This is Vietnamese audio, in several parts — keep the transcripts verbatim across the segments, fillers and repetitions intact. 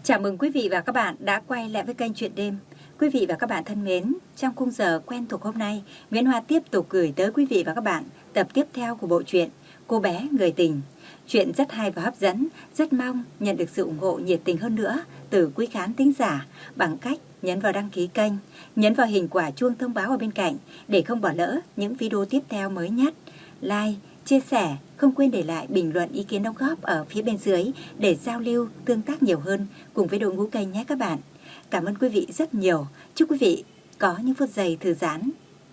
Chào mừng quý vị và các bạn đã quay lại với kênh Chuyện Đêm. Quý vị và các bạn thân mến, trong khung giờ quen thuộc hôm nay, Nguyễn Hoa tiếp tục gửi tới quý vị và các bạn tập tiếp theo của bộ truyện Cô bé người tình. Chuyện rất hay và hấp dẫn, rất mong nhận được sự ủng hộ nhiệt tình hơn nữa từ quý khán thính giả bằng cách nhấn vào đăng ký kênh, nhấn vào hình quả chuông thông báo ở bên cạnh để không bỏ lỡ những video tiếp theo mới nhất. Like, chia sẻ, không quên để lại bình luận ý kiến đóng góp ở phía bên dưới để giao lưu, tương tác nhiều hơn cùng với đội ngũ kênh nhé các bạn. Cảm ơn quý vị rất nhiều. Chúc quý vị có những phút giây thư giãn.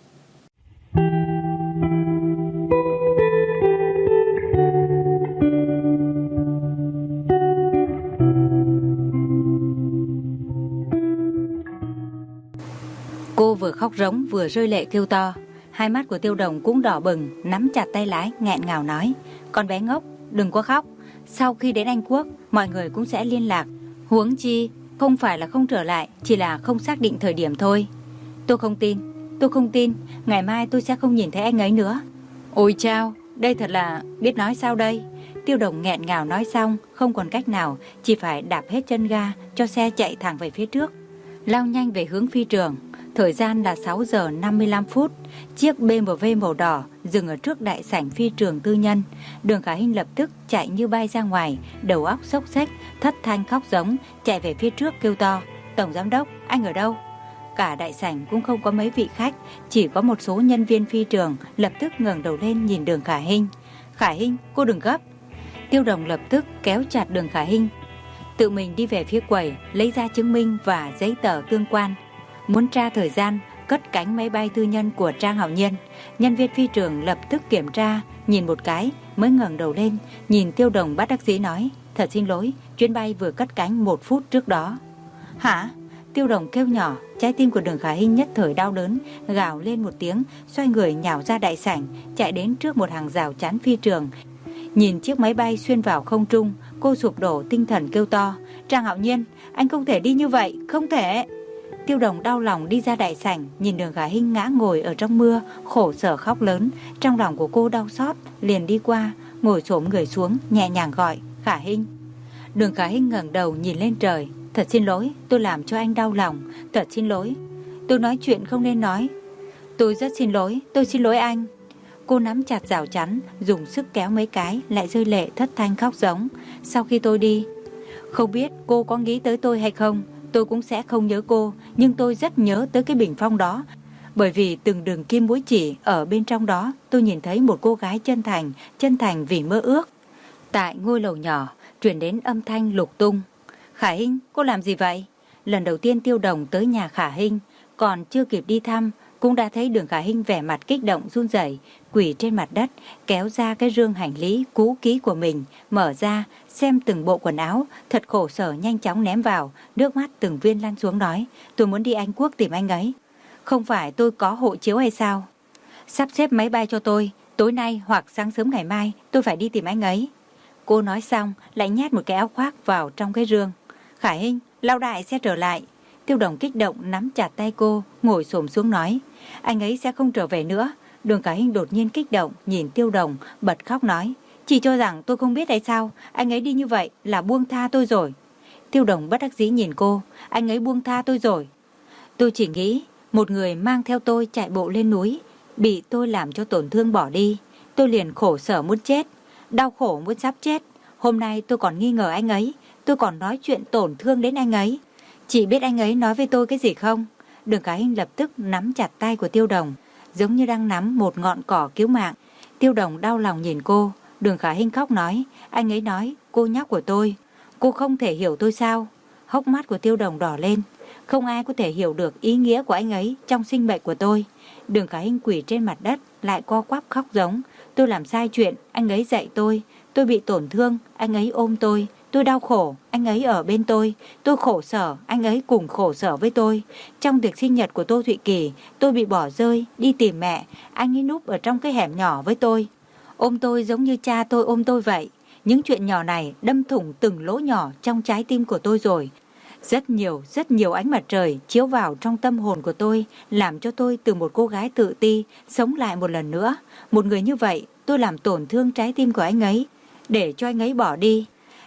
Cô vừa khóc rống vừa rơi lệ kêu to. Hai mắt của Tiêu Đồng cũng đỏ bừng, nắm chặt tay lái, nghẹn ngào nói: "Con bé ngốc, đừng có khóc. Sau khi đến Anh Quốc, mọi người cũng sẽ liên lạc. Huống chi, không phải là không trở lại, chỉ là không xác định thời điểm thôi." "Tôi không tin, tôi không tin, ngày mai tôi sẽ không nhìn thấy anh ấy nữa." "Ôi chao, đây thật là biết nói sao đây." Tiêu Đồng nghẹn ngào nói xong, không còn cách nào, chỉ phải đạp hết chân ga cho xe chạy thẳng về phía trước, lao nhanh về hướng phi trường. Thời gian là sáu giờ năm mươi lăm phút. Chiếc bê em vê màu đỏ dừng ở trước đại sảnh phi trường tư nhân. Đường Khả Hinh lập tức chạy như bay ra ngoài, đầu óc xốc xếch, thất thanh khóc giống, chạy về phía trước kêu to: "Tổng giám đốc, anh ở đâu?" Cả đại sảnh cũng không có mấy vị khách, chỉ có một số nhân viên phi trường lập tức ngẩng đầu lên nhìn Đường Khả Hinh. "Khả Hinh, cô đừng gấp." Tiêu Đồng lập tức kéo chặt Đường Khả Hinh, tự mình đi về phía quầy, lấy ra chứng minh và giấy tờ tương quan. Muốn tra thời gian cất cánh máy bay tư nhân của Trang Hạo Nhiên. Nhân viên phi trường lập tức kiểm tra, nhìn một cái mới ngẩng đầu lên, nhìn Tiêu Đồng bất đắc dĩ nói: "Thật xin lỗi, chuyến bay vừa cất cánh một phút trước đó." "Hả?" Tiêu Đồng kêu nhỏ. Trái tim của Đường Khả Hinh nhất thời đau đớn, gào lên một tiếng, xoay người nhào ra đại sảnh, chạy đến trước một hàng rào chắn phi trường. Nhìn chiếc máy bay xuyên vào không trung, cô sụp đổ tinh thần kêu to: "Trang Hạo Nhiên, anh không thể đi như vậy, không thể." Tiêu Đồng đau lòng đi ra đại sảnh, nhìn Đường Khả Hinh ngã ngồi ở trong mưa, khổ sở khóc lớn. Trong lòng của cô đau xót, liền đi qua, ngồi xổm người xuống, nhẹ nhàng gọi: "Khả Hinh." Đường Khả Hinh ngẩng đầu nhìn lên trời: "Thật xin lỗi, tôi làm cho anh đau lòng. Thật xin lỗi, tôi nói chuyện không nên nói. Tôi rất xin lỗi, tôi xin lỗi anh." Cô nắm chặt rào chắn, dùng sức kéo mấy cái, lại rơi lệ thất thanh khóc giống: "Sau khi tôi đi, không biết cô có nghĩ tới tôi hay không, tôi cũng sẽ không nhớ cô, nhưng tôi rất nhớ tới cái bình phong đó. Bởi vì từng đường kim mũi chỉ ở bên trong đó, tôi nhìn thấy một cô gái chân thành, chân thành vì mơ ước." Tại ngôi lầu nhỏ, truyền đến âm thanh lục tung. "Khả Hinh, cô làm gì vậy?" Lần đầu tiên Tiêu Đồng tới nhà Khả Hinh, còn chưa kịp đi thăm, cũng đã thấy Đường Khả Hinh vẻ mặt kích động run rẩy, quỳ trên mặt đất, kéo ra cái rương hành lý cũ kỹ của mình, mở ra, xem từng bộ quần áo, thật khổ sở nhanh chóng ném vào, nước mắt từng viên lăn xuống nói: "Tôi muốn đi Anh Quốc tìm anh ấy. Không phải tôi có hộ chiếu hay sao? Sắp xếp máy bay cho tôi, tối nay hoặc sáng sớm ngày mai tôi phải đi tìm anh ấy." Cô nói xong, lại nhét một cái áo khoác vào trong cái rương. "Khả Hinh, lao đại sẽ trở lại." Tiêu Đồng kích động nắm chặt tay cô, ngồi xổm xuống nói: "Anh ấy sẽ không trở về nữa." Đường Khả Hinh đột nhiên kích động, nhìn Tiêu Đồng, bật khóc nói: "Chị cho rằng tôi không biết hay sao? Anh ấy đi như vậy là buông tha tôi rồi." Tiêu Đồng bất đắc dĩ nhìn cô: "Anh ấy buông tha tôi rồi? Tôi chỉ nghĩ một người mang theo tôi chạy bộ lên núi, bị tôi làm cho tổn thương bỏ đi, tôi liền khổ sở muốn chết, đau khổ muốn sắp chết. Hôm nay tôi còn nghi ngờ anh ấy, tôi còn nói chuyện tổn thương đến anh ấy. Chị biết anh ấy nói với tôi cái gì không?" Đường Khả Hinh lập tức nắm chặt tay của Tiêu Đồng, giống như đang nắm một ngọn cỏ cứu mạng. Tiêu Đồng đau lòng nhìn cô. Đường Khả Hinh khóc nói: "Anh ấy nói cô nhóc của tôi, cô không thể hiểu tôi sao?" Hốc mắt của Tiêu Đồng đỏ lên. Không ai có thể hiểu được ý nghĩa của anh ấy trong sinh mệnh của tôi. Đường Khả Hinh quỳ trên mặt đất, lại co quắp khóc giống: "Tôi làm sai chuyện, anh ấy dạy tôi. Tôi bị tổn thương, anh ấy ôm tôi. Tôi đau khổ, anh ấy ở bên tôi. Tôi khổ sở, anh ấy cùng khổ sở với tôi. Trong tiệc sinh nhật của Tô Thụy Kỳ, tôi bị bỏ rơi, đi tìm mẹ. Anh ấy núp ở trong cái hẻm nhỏ với tôi, ôm tôi giống như cha tôi ôm tôi vậy. Những chuyện nhỏ này đâm thủng từng lỗ nhỏ trong trái tim của tôi rồi. Rất nhiều, rất nhiều ánh mặt trời chiếu vào trong tâm hồn của tôi, làm cho tôi từ một cô gái tự ti sống lại một lần nữa. Một người như vậy, tôi làm tổn thương trái tim của anh ấy, để cho anh ấy bỏ đi.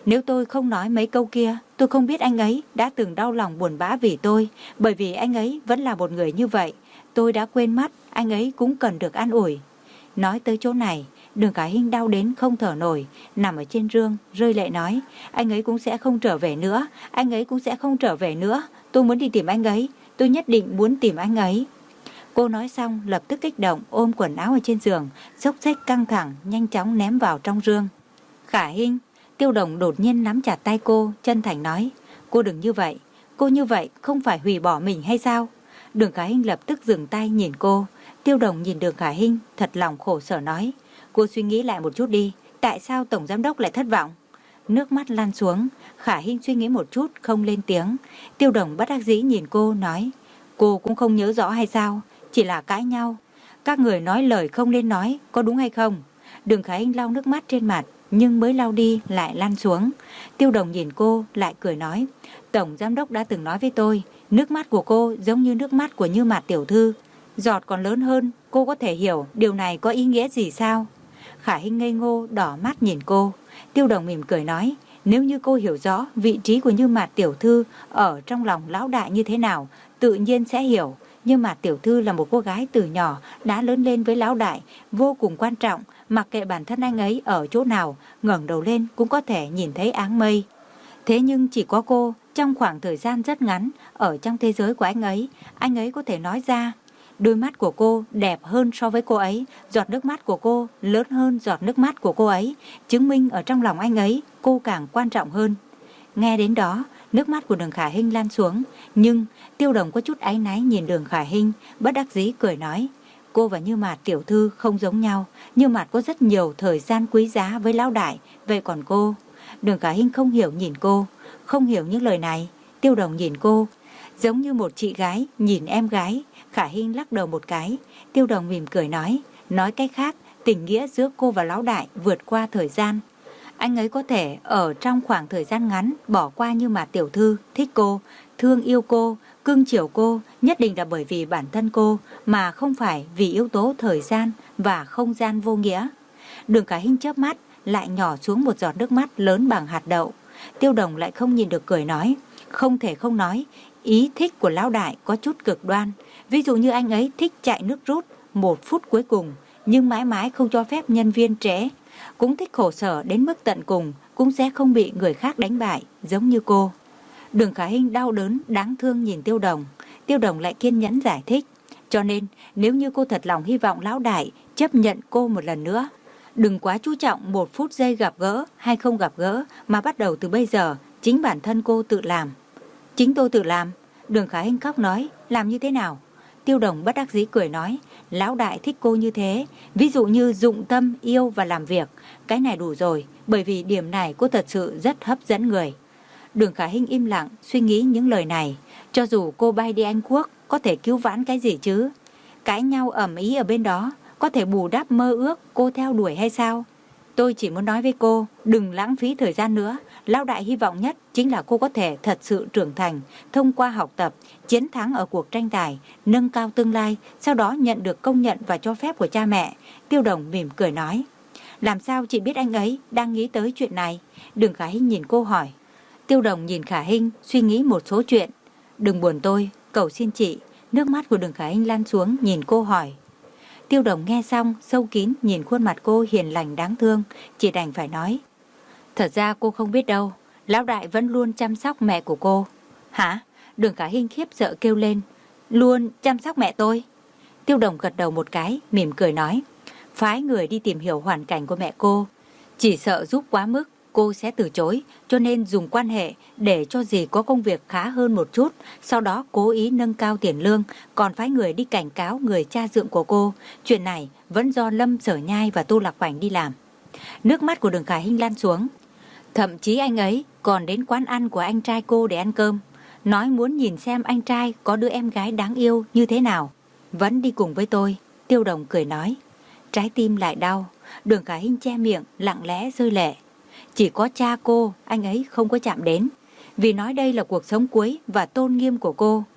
Nếu tôi không nói mấy câu kia, tôi không biết anh ấy đã từng đau lòng buồn bã vì tôi, bởi vì anh ấy vẫn là một người như vậy. Tôi đã quên mất, anh ấy cũng cần được an ủi. Nói tới chỗ này, Đường Khải Hinh đau đến không thở nổi, nằm ở trên giường, rơi lệ nói, anh ấy cũng sẽ không trở về nữa, anh ấy cũng sẽ không trở về nữa. Tôi muốn đi tìm anh ấy, tôi nhất định muốn tìm anh ấy. Cô nói xong lập tức kích động ôm quần áo ở trên giường, xốc xếch căng thẳng, nhanh chóng ném vào trong giường. Khả Hinh, Tiêu Đồng đột nhiên nắm chặt tay cô, chân thành nói, cô đừng như vậy, cô như vậy không phải hủy bỏ mình hay sao? Đường Khả Hinh lập tức dừng tay nhìn cô. Tiêu Đồng nhìn Đường Khả Hinh thật lòng khổ sở nói, cô suy nghĩ lại một chút đi, tại sao tổng giám đốc lại thất vọng? Nước mắt lăn xuống, Khả Hinh suy nghĩ một chút không lên tiếng. Tiêu Đồng bất đắc dĩ nhìn cô nói, cô cũng không nhớ rõ hay sao, chỉ là cãi nhau. Các người nói lời không nên nói, có đúng hay không? Đường Khả Hinh lau nước mắt trên mặt, nhưng mới lau đi lại lăn xuống. Tiêu Đồng nhìn cô lại cười nói, tổng giám đốc đã từng nói với tôi, nước mắt của cô giống như nước mắt của Như Mạt tiểu thư, giọt còn lớn hơn, cô có thể hiểu điều này có ý nghĩa gì sao? Khả Hinh ngây ngô đỏ mắt nhìn cô. Tiêu Đồng mỉm cười nói, nếu như cô hiểu rõ vị trí của Như Mạt tiểu thư ở trong lòng lão đại như thế nào, tự nhiên sẽ hiểu. Như Mạt tiểu thư là một cô gái từ nhỏ đã lớn lên với lão đại, vô cùng quan trọng, mặc kệ bản thân anh ấy ở chỗ nào, ngẩng đầu lên cũng có thể nhìn thấy áng mây. Thế nhưng chỉ có cô, trong khoảng thời gian rất ngắn, ở trong thế giới của anh ấy, anh ấy có thể nói ra. Đôi mắt của cô đẹp hơn so với cô ấy, giọt nước mắt của cô lớn hơn giọt nước mắt của cô ấy, chứng minh ở trong lòng anh ấy, cô càng quan trọng hơn. Nghe đến đó, nước mắt của Đường Khả Hinh lan xuống, nhưng Tiêu Đồng có chút áy náy nhìn Đường Khả Hinh, bất đắc dĩ cười nói, cô và Như Mạt tiểu thư không giống nhau, Như Mạt có rất nhiều thời gian quý giá với lão đại, vậy còn cô? Đường Khả Hinh không hiểu nhìn cô, không hiểu những lời này. Tiêu Đồng nhìn cô, giống như một chị gái nhìn em gái. Khả Hinh lắc đầu một cái. Tiêu Đồng mỉm cười nói, nói cách khác, tình nghĩa giữa cô và lão đại vượt qua thời gian. Anh ấy có thể ở trong khoảng thời gian ngắn bỏ qua Như Mạt tiểu thư, thích cô, thương yêu cô, cưng chiều cô, nhất định là bởi vì bản thân cô, mà không phải vì yếu tố thời gian và không gian vô nghĩa. Đường Khả Hinh chớp mắt, lại nhỏ xuống một giọt nước mắt lớn bằng hạt đậu. Tiêu Đồng lại không nhìn được cười nói, không thể không nói, ý thích của lão đại có chút cực đoan. Ví dụ như anh ấy thích chạy nước rút một phút cuối cùng, nhưng mãi mãi không cho phép nhân viên trễ. Cũng thích khổ sở đến mức tận cùng, cũng sẽ không bị người khác đánh bại, giống như cô. Đường Khả Hinh đau đớn, đáng thương nhìn Tiêu Đồng. Tiêu Đồng lại kiên nhẫn giải thích, cho nên nếu như cô thật lòng hy vọng lão đại chấp nhận cô một lần nữa, đừng quá chú trọng một phút giây gặp gỡ hay không gặp gỡ, mà bắt đầu từ bây giờ, chính bản thân cô tự làm. Chính tôi tự làm? Đường Khả Hinh khóc nói, làm như thế nào? Tiêu Đồng bất đắc dĩ cười nói, lão đại thích cô như thế, ví dụ như dụng tâm, yêu và làm việc. Cái này đủ rồi, bởi vì điểm này cô thật sự rất hấp dẫn người. Đường Khả Hinh im lặng, suy nghĩ những lời này. Cho dù cô bay đi Anh Quốc, có thể cứu vãn cái gì chứ? Cãi nhau ầm ĩ ở bên đó, có thể bù đắp mơ ước cô theo đuổi hay sao? Tôi chỉ muốn nói với cô, đừng lãng phí thời gian nữa. Lão đại hy vọng nhất chính là cô có thể thật sự trưởng thành, thông qua học tập, chiến thắng ở cuộc tranh tài, nâng cao tương lai, sau đó nhận được công nhận và cho phép của cha mẹ. Tiêu Đồng mỉm cười nói, làm sao chị biết anh ấy đang nghĩ tới chuyện này? Đường Khả Hinh nhìn cô hỏi. Tiêu Đồng nhìn Khả Hinh, suy nghĩ một số chuyện. Đừng buồn tôi, cầu xin chị. Nước mắt của Đường Khả Hinh lan xuống, nhìn cô hỏi. Tiêu Đồng nghe xong, sâu kín nhìn khuôn mặt cô hiền lành đáng thương, chỉ đành phải nói, thật ra cô không biết đâu, lão đại vẫn luôn chăm sóc mẹ của cô. Hả? Đường Khả Hinh khiếp sợ kêu lên, luôn chăm sóc mẹ tôi? Tiêu Đồng gật đầu một cái, mỉm cười nói, phái người đi tìm hiểu hoàn cảnh của mẹ cô, chỉ sợ giúp quá mức cô sẽ từ chối, cho nên dùng quan hệ để cho dì có công việc khá hơn một chút, sau đó cố ý nâng cao tiền lương, còn phái người đi cảnh cáo người cha dượng của cô. Chuyện này vẫn do Lâm Sở Nhai và Tô Lạc Bảnh đi làm. Nước mắt của Đường Khả Hinh lan xuống. Thậm chí anh ấy còn đến quán ăn của anh trai cô để ăn cơm, nói muốn nhìn xem anh trai có đứa em gái đáng yêu như thế nào. Vẫn đi cùng với tôi. Tiêu Đồng cười nói. Trái tim lại đau. Đường Khả Hinh che miệng, lặng lẽ rơi lệ. Chỉ có cha cô, anh ấy không có chạm đến, vì nói đây là cuộc sống cuối và tôn nghiêm của cô.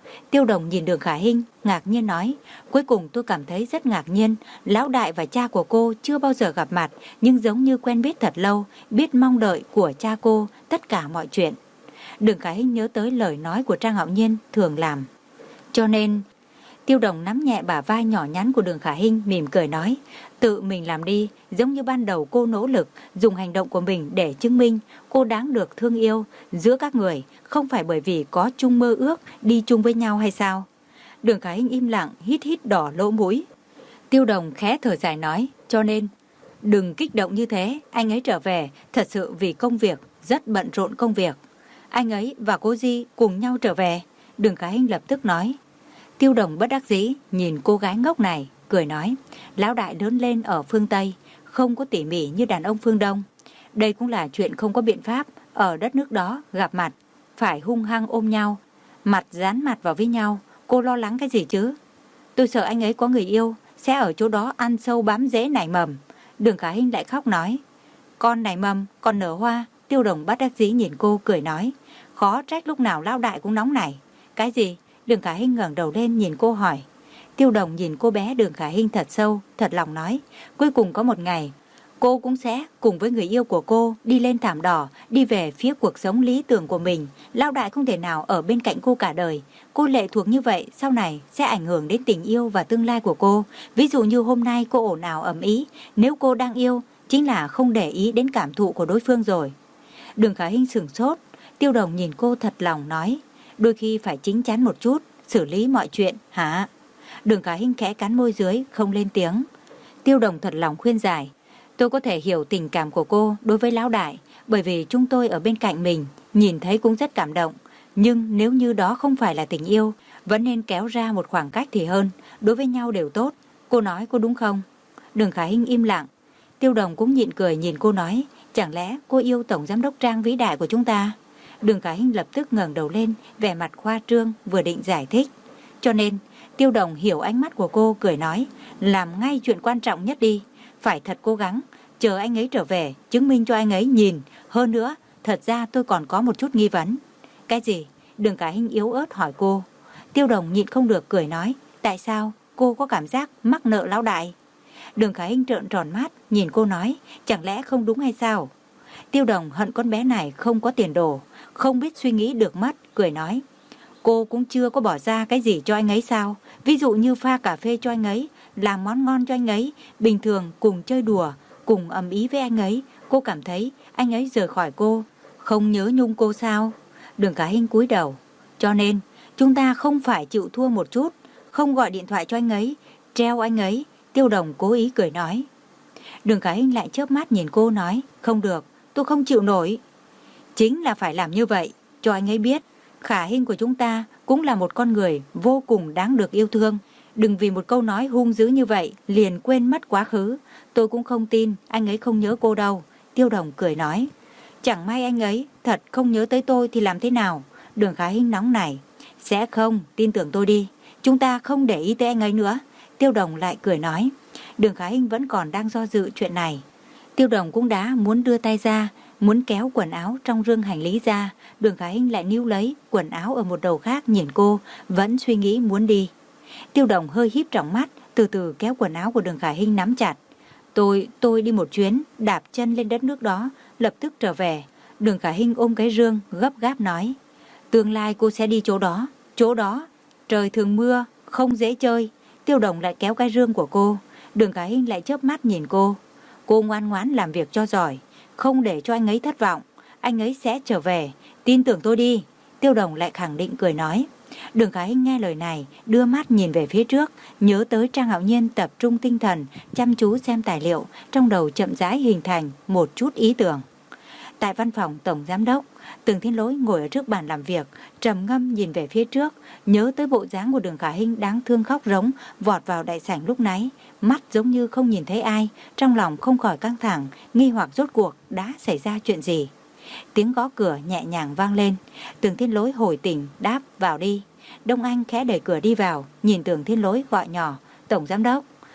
Tiêu Đồng nhìn Đường Khả Hinh, ngạc nhiên nói, cuối cùng tôi cảm thấy rất ngạc nhiên, lão đại và cha của cô chưa bao giờ gặp mặt, nhưng giống như quen biết thật lâu, biết mong đợi của cha cô tất cả mọi chuyện. Đường Khả Hinh nhớ tới lời nói của Trang Hạo Nhiên thường làm. Cho nên, Tiêu Đồng nắm nhẹ bả vai nhỏ nhắn của Đường Khả Hinh, mỉm cười nói, tự mình làm đi, giống như ban đầu cô nỗ lực dùng hành động của mình để chứng minh cô đáng được thương yêu. Giữa các người không phải bởi vì có chung mơ ước đi chung với nhau hay sao? Đường Khả Hinh im lặng, hít hít đỏ lỗ mũi. Tiêu Đồng khẽ thở dài nói, cho nên đừng kích động như thế, anh ấy trở về thật sự vì công việc, rất bận rộn công việc. Anh ấy và cô Di cùng nhau trở về. Đường Khả Hinh lập tức nói. Tiêu Đồng bất đắc dĩ nhìn cô gái ngốc này, cười nói, lão đại lớn lên ở phương Tây, không có tỉ mỉ như đàn ông phương Đông. Đây cũng là chuyện không có biện pháp, ở đất nước đó gặp mặt, phải hung hăng ôm nhau, mặt dán mặt vào với nhau, cô lo lắng cái gì chứ? Tôi sợ anh ấy có người yêu, sẽ ở chỗ đó ăn sâu bám rễ nảy mầm. Đường Khả Hinh lại khóc nói, con nảy mầm, con nở hoa. Tiêu Đồng bất đắc dĩ nhìn cô cười nói, khó trách lúc nào lão đại cũng nóng nảy. Cái gì? Đường Khả Hinh ngẩng đầu lên nhìn cô hỏi. Tiêu Đồng nhìn cô bé Đường Khả Hinh thật sâu, thật lòng nói, cuối cùng có một ngày, cô cũng sẽ cùng với người yêu của cô đi lên thảm đỏ, đi về phía cuộc sống lý tưởng của mình. Lão đại không thể nào ở bên cạnh cô cả đời. Cô lệ thuộc như vậy sau này sẽ ảnh hưởng đến tình yêu và tương lai của cô. Ví dụ như hôm nay cô ồn ào ầm ĩ, nếu cô đang yêu, chính là không để ý đến cảm thụ của đối phương rồi. Đường Khả Hinh sửng sốt. Tiêu Đồng nhìn cô thật lòng nói, đôi khi phải chín chắn một chút, xử lý mọi chuyện, hả? Đường Khả Hinh khẽ cắn môi dưới, không lên tiếng. Tiêu Đồng thật lòng khuyên giải, tôi có thể hiểu tình cảm của cô đối với lão đại, bởi vì chúng tôi ở bên cạnh mình, nhìn thấy cũng rất cảm động. Nhưng nếu như đó không phải là tình yêu, vẫn nên kéo ra một khoảng cách thì hơn, đối với nhau đều tốt. Cô nói có đúng không? Đường Khả Hinh im lặng. Tiêu Đồng cũng nhịn cười nhìn cô nói, chẳng lẽ cô yêu Tổng Giám đốc Trang vĩ đại của chúng ta? Đường Khả Hinh lập tức ngẩng đầu lên, vẻ mặt khoa trương, vừa định giải thích. Cho nên, Tiêu Đồng hiểu ánh mắt của cô, cười nói, làm ngay chuyện quan trọng nhất đi, phải thật cố gắng, chờ anh ấy trở về, chứng minh cho anh ấy nhìn. Hơn nữa, thật ra tôi còn có một chút nghi vấn. Cái gì? Đường Khả Hinh yếu ớt hỏi cô. Tiêu Đồng nhịn không được cười nói, tại sao cô có cảm giác mắc nợ lão đại? Đường Khả Hinh trợn tròn mắt, nhìn cô nói, chẳng lẽ không đúng hay sao? Tiêu Đồng hận con bé này không có tiền đồ, không biết suy nghĩ được mất, cười nói, cô cũng chưa có bỏ ra cái gì cho anh ấy sao? Ví dụ như pha cà phê cho anh ấy, làm món ngon cho anh ấy, bình thường cùng chơi đùa, cùng ầm ĩ với anh ấy, cô cảm thấy anh ấy rời khỏi cô, không nhớ nhung cô sao? Đường Khả Hinh cúi đầu, cho nên chúng ta không phải chịu thua một chút, không gọi điện thoại cho anh ấy, treo anh ấy. Tiêu Đồng cố ý cười nói. Đường Khả Hinh lại chớp mắt nhìn cô nói, không được, tôi không chịu nổi. Chính là phải làm như vậy, cho anh ấy biết, Khả Hinh của chúng ta cũng là một con người vô cùng đáng được yêu thương. Đừng vì một câu nói hung dữ như vậy liền quên mất quá khứ. Tôi cũng không tin anh ấy không nhớ cô đâu. Tiêu Đồng cười nói, chẳng may anh ấy thật không nhớ tới tôi thì làm thế nào? Đường Khả Hinh nóng nảy, sẽ không, tin tưởng tôi đi, chúng ta không để ý tới anh ấy nữa. Tiêu Đồng lại cười nói. Đường Khả Hinh vẫn còn đang do dự chuyện này. Tiêu Đồng cũng đã muốn đưa tay ra, muốn kéo quần áo trong rương hành lý ra. Đường Khả Hinh lại níu lấy quần áo ở một đầu khác nhìn cô, vẫn suy nghĩ muốn đi. Tiêu Đồng hơi híp tròng mắt, từ từ kéo quần áo của Đường Khả Hinh nắm chặt. Tôi, tôi đi một chuyến, đạp chân lên đất nước đó, lập tức trở về. Đường Khả Hinh ôm cái rương, gấp gáp nói. Tương lai cô sẽ đi chỗ đó, chỗ đó, trời thường mưa, không dễ chơi. Tiêu Đồng lại kéo cái rương của cô. Đường Khả Hinh lại chớp mắt nhìn cô. Cô ngoan ngoãn làm việc cho giỏi, không để cho anh ấy thất vọng. Anh ấy sẽ trở về, tin tưởng tôi đi. Tiêu Đồng lại khẳng định cười nói. Đường Khả Hinh nghe lời này, đưa mắt nhìn về phía trước, nhớ tới Trang Hạo Nhiên tập trung tinh thần, chăm chú xem tài liệu, trong đầu chậm rãi hình thành một chút ý tưởng. Tại văn phòng Tổng Giám đốc, Tường Thiên Lỗi ngồi ở trước bàn làm việc, trầm ngâm nhìn về phía trước, nhớ tới bộ dáng của Đường Khả Hinh đáng thương khóc rống, vọt vào đại sảnh lúc nãy, mắt giống như không nhìn thấy ai, trong lòng không khỏi căng thẳng, nghi hoặc rốt cuộc đã xảy ra chuyện gì. Tiếng gõ cửa nhẹ nhàng vang lên, Tường Thiên Lỗi hồi tỉnh đáp vào đi. Đông Anh khẽ đẩy cửa đi vào, nhìn Tường Thiên Lỗi gọi nhỏ, Tổng Giám đốc.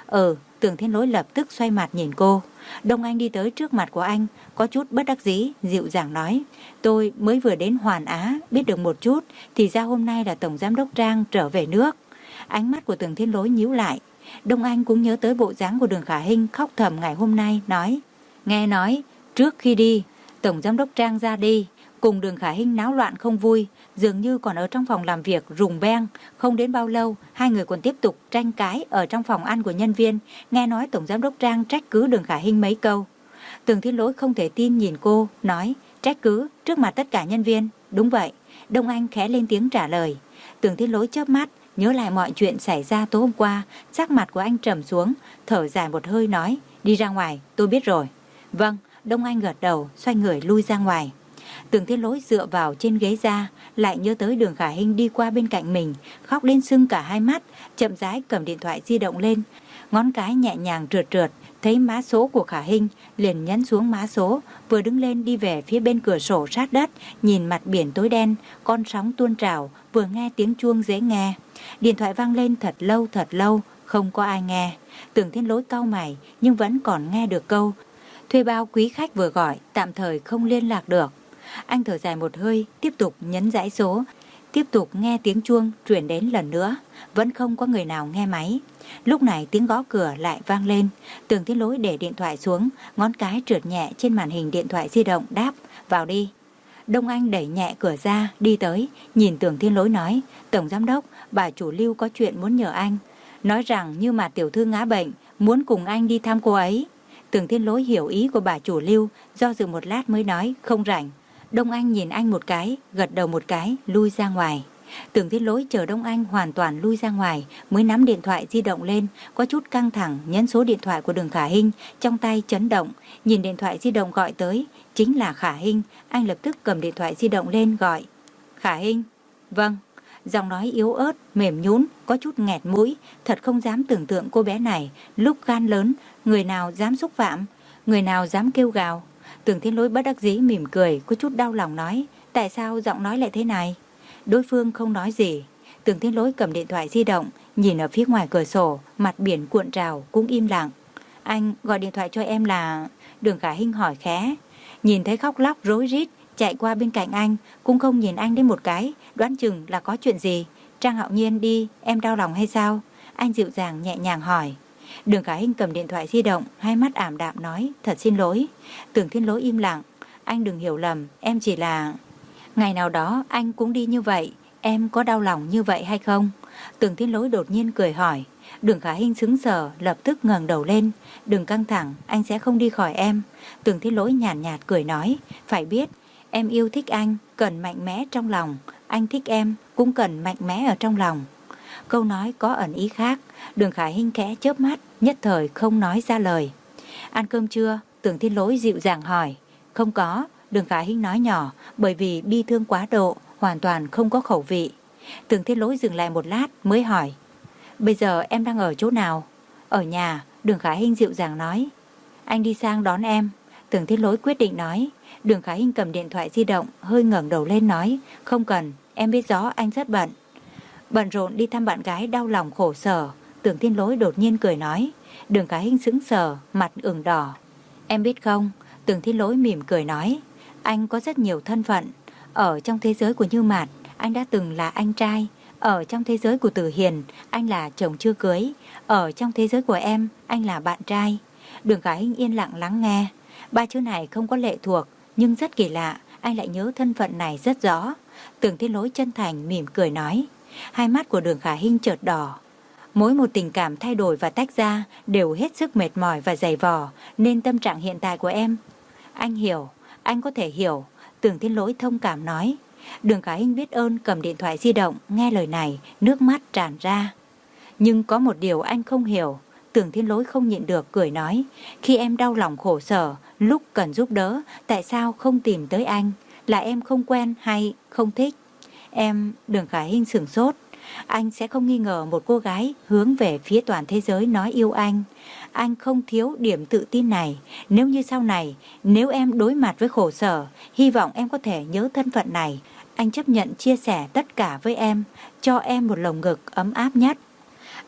Ừ, Tưởng Thiên Lỗi lập tức xoay mặt nhìn cô. Đông Anh đi tới trước mặt của anh, có chút bất đắc dĩ, dịu dàng nói. Tôi mới vừa đến Hoàn Á, biết được một chút, thì ra hôm nay là Tổng Giám đốc Trang trở về nước. Ánh mắt của Tưởng Thiên Lỗi nhíu lại. Đông Anh cũng nhớ tới bộ dáng của Đường Khả Hinh khóc thầm ngày hôm nay, nói. Nghe nói, trước khi đi, Tổng Giám đốc Trang ra đi, cùng Đường Khả Hinh náo loạn không vui, dường như còn ở trong phòng làm việc rùng beng. Không đến bao lâu, hai người còn tiếp tục tranh cãi ở trong phòng ăn của nhân viên. Nghe nói Tổng Giám đốc Trang trách cứ Đường Khả Hinh mấy câu. Tưởng Thiên Lỗi không thể tin nhìn cô, nói. Trách cứ trước mặt tất cả nhân viên? Đúng vậy. Đông Anh khẽ lên tiếng trả lời. Tưởng Thiên Lỗi chớp mắt, nhớ lại mọi chuyện xảy ra tối hôm qua. Sắc mặt của anh trầm xuống, thở dài một hơi nói. Đi ra ngoài, tôi biết rồi. Vâng. Đông Anh gật đầu, xoay người lui ra ngoài. Tưởng Thiên Lỗi dựa vào trên ghế ra, lại nhớ tới Đường Khả Hinh đi qua bên cạnh mình, khóc lên sưng cả hai mắt, chậm rãi cầm điện thoại di động lên, ngón cái nhẹ nhàng trượt trượt, thấy mã số của Khả Hinh, liền nhấn xuống mã số, vừa đứng lên đi về phía bên cửa sổ sát đất, nhìn mặt biển tối đen, con sóng tuôn trào, vừa nghe tiếng chuông dễ nghe. Điện thoại vang lên thật lâu thật lâu, không có ai nghe. Tưởng Thiên Lỗi cau mày, nhưng vẫn còn nghe được câu thuê bao quý khách vừa gọi, tạm thời không liên lạc được. Anh thở dài một hơi, tiếp tục nhấn dãy số, tiếp tục nghe tiếng chuông truyền đến lần nữa, vẫn không có người nào nghe máy. Lúc này tiếng gõ cửa lại vang lên. Tưởng Thiên Lỗi để điện thoại xuống, ngón cái trượt nhẹ trên màn hình điện thoại di động, đáp. Vào đi. Đông Anh đẩy nhẹ cửa ra, đi tới, nhìn Tưởng Thiên Lỗi nói. Tổng Giám đốc, bà chủ Lưu có chuyện muốn nhờ anh. Nói rằng như mà tiểu thư ngã bệnh, muốn cùng anh đi thăm cô ấy. Tưởng Thiên Lỗi hiểu ý của bà chủ Lưu, do dự một lát mới nói. Không rảnh. Đông Anh nhìn anh một cái, gật đầu một cái, lui ra ngoài. Tưởng Thiên Lỗi chờ Đông Anh hoàn toàn lui ra ngoài, mới nắm điện thoại di động lên, có chút căng thẳng, nhấn số điện thoại của Đường Khả Hinh, trong tay chấn động, nhìn điện thoại di động gọi tới, chính là Khả Hinh. Anh lập tức cầm điện thoại di động lên gọi. Khả Hinh? Vâng. Giọng nói yếu ớt, mềm nhũn, có chút nghẹt mũi, thật không dám tưởng tượng cô bé này, lúc gan lớn, người nào dám xúc phạm, người nào dám kêu gào. Tưởng Thiên Lỗi bất đắc dĩ mỉm cười, có chút đau lòng nói. Tại sao giọng nói lại thế này? Đối phương không nói gì. Tưởng Thiên Lỗi cầm điện thoại di động, nhìn ở phía ngoài cửa sổ, mặt biển cuộn trào, cũng im lặng. Anh gọi điện thoại cho em là... Đường Khả Hinh hỏi khẽ. Nhìn thấy khóc lóc rối rít, chạy qua bên cạnh anh, cũng không nhìn anh đến một cái, đoán chừng là có chuyện gì. Trang Hạo Nhiên đi, em đau lòng hay sao? Anh dịu dàng nhẹ nhàng hỏi. Đường Khả Hinh cầm điện thoại di động, hai mắt ảm đạm nói. Thật xin lỗi. Tưởng Thiên Lỗi im lặng. Anh đừng hiểu lầm, em chỉ là... Ngày nào đó anh cũng đi như vậy, em có đau lòng như vậy hay không? Tưởng Thiên Lỗi đột nhiên cười hỏi. Đường Khả Hinh sững sờ, lập tức ngẩng đầu lên. Đừng căng thẳng, anh sẽ không đi khỏi em. Tưởng Thiên Lỗi nhàn nhạt, nhạt cười nói. Phải biết, em yêu thích anh, cần mạnh mẽ trong lòng. Anh thích em, cũng cần mạnh mẽ ở trong lòng. Câu nói có ẩn ý khác. Đường Khả Hinh khẽ chớp mắt, nhất thời không nói ra lời. Ăn cơm chưa? Tưởng Thiên Lỗi dịu dàng hỏi. Không có. Đường Khả Hinh nói nhỏ, bởi vì bi thương quá độ, hoàn toàn không có khẩu vị. Tưởng Thiên Lỗi dừng lại một lát mới hỏi. Bây giờ em đang ở chỗ nào? Ở nhà. Đường Khả Hinh dịu dàng nói. Anh đi sang đón em. Tưởng Thiên Lỗi quyết định nói. Đường Khả Hinh cầm điện thoại di động, hơi ngẩng đầu lên nói. Không cần, em biết rõ anh rất bận. Bận rộn đi thăm bạn gái đau lòng khổ sở. Tưởng Thiên Lỗi đột nhiên cười nói. Đường Khả Hinh sững sờ, mặt ửng đỏ. Em biết không? Tưởng Thiên Lỗi mỉm cười nói. Anh có rất nhiều thân phận. Ở trong thế giới của Như Mạt, anh đã từng là anh trai. Ở trong thế giới của Tử Hiền, anh là chồng chưa cưới. Ở trong thế giới của em, anh là bạn trai. Đường Khả Hinh yên lặng lắng nghe. Ba chữ này không có lệ thuộc, nhưng rất kỳ lạ, anh lại nhớ thân phận này rất rõ. Tưởng Thiên Lỗi chân thành mỉm cười nói. Hai mắt của Đường Khả Hinh chợt đỏ. Mỗi một tình cảm thay đổi và tách ra đều hết sức mệt mỏi và dày vò, nên tâm trạng hiện tại của em. Anh hiểu, anh có thể hiểu. Tưởng Thiên Lỗi thông cảm nói. Đường Khả Hinh biết ơn cầm điện thoại di động, nghe lời này, nước mắt tràn ra. Nhưng có một điều anh không hiểu. Tưởng Thiên Lỗi không nhịn được cười nói. Khi em đau lòng khổ sở, lúc cần giúp đỡ, tại sao không tìm tới anh? Là em không quen hay không thích? Em... Đường Khả Hinh sửng sốt. Anh sẽ không nghi ngờ một cô gái hướng về phía toàn thế giới nói yêu anh. Anh không thiếu điểm tự tin này. Nếu như sau này, nếu em đối mặt với khổ sở, hy vọng em có thể nhớ thân phận này. Anh chấp nhận chia sẻ tất cả với em, cho em một lồng ngực ấm áp nhất.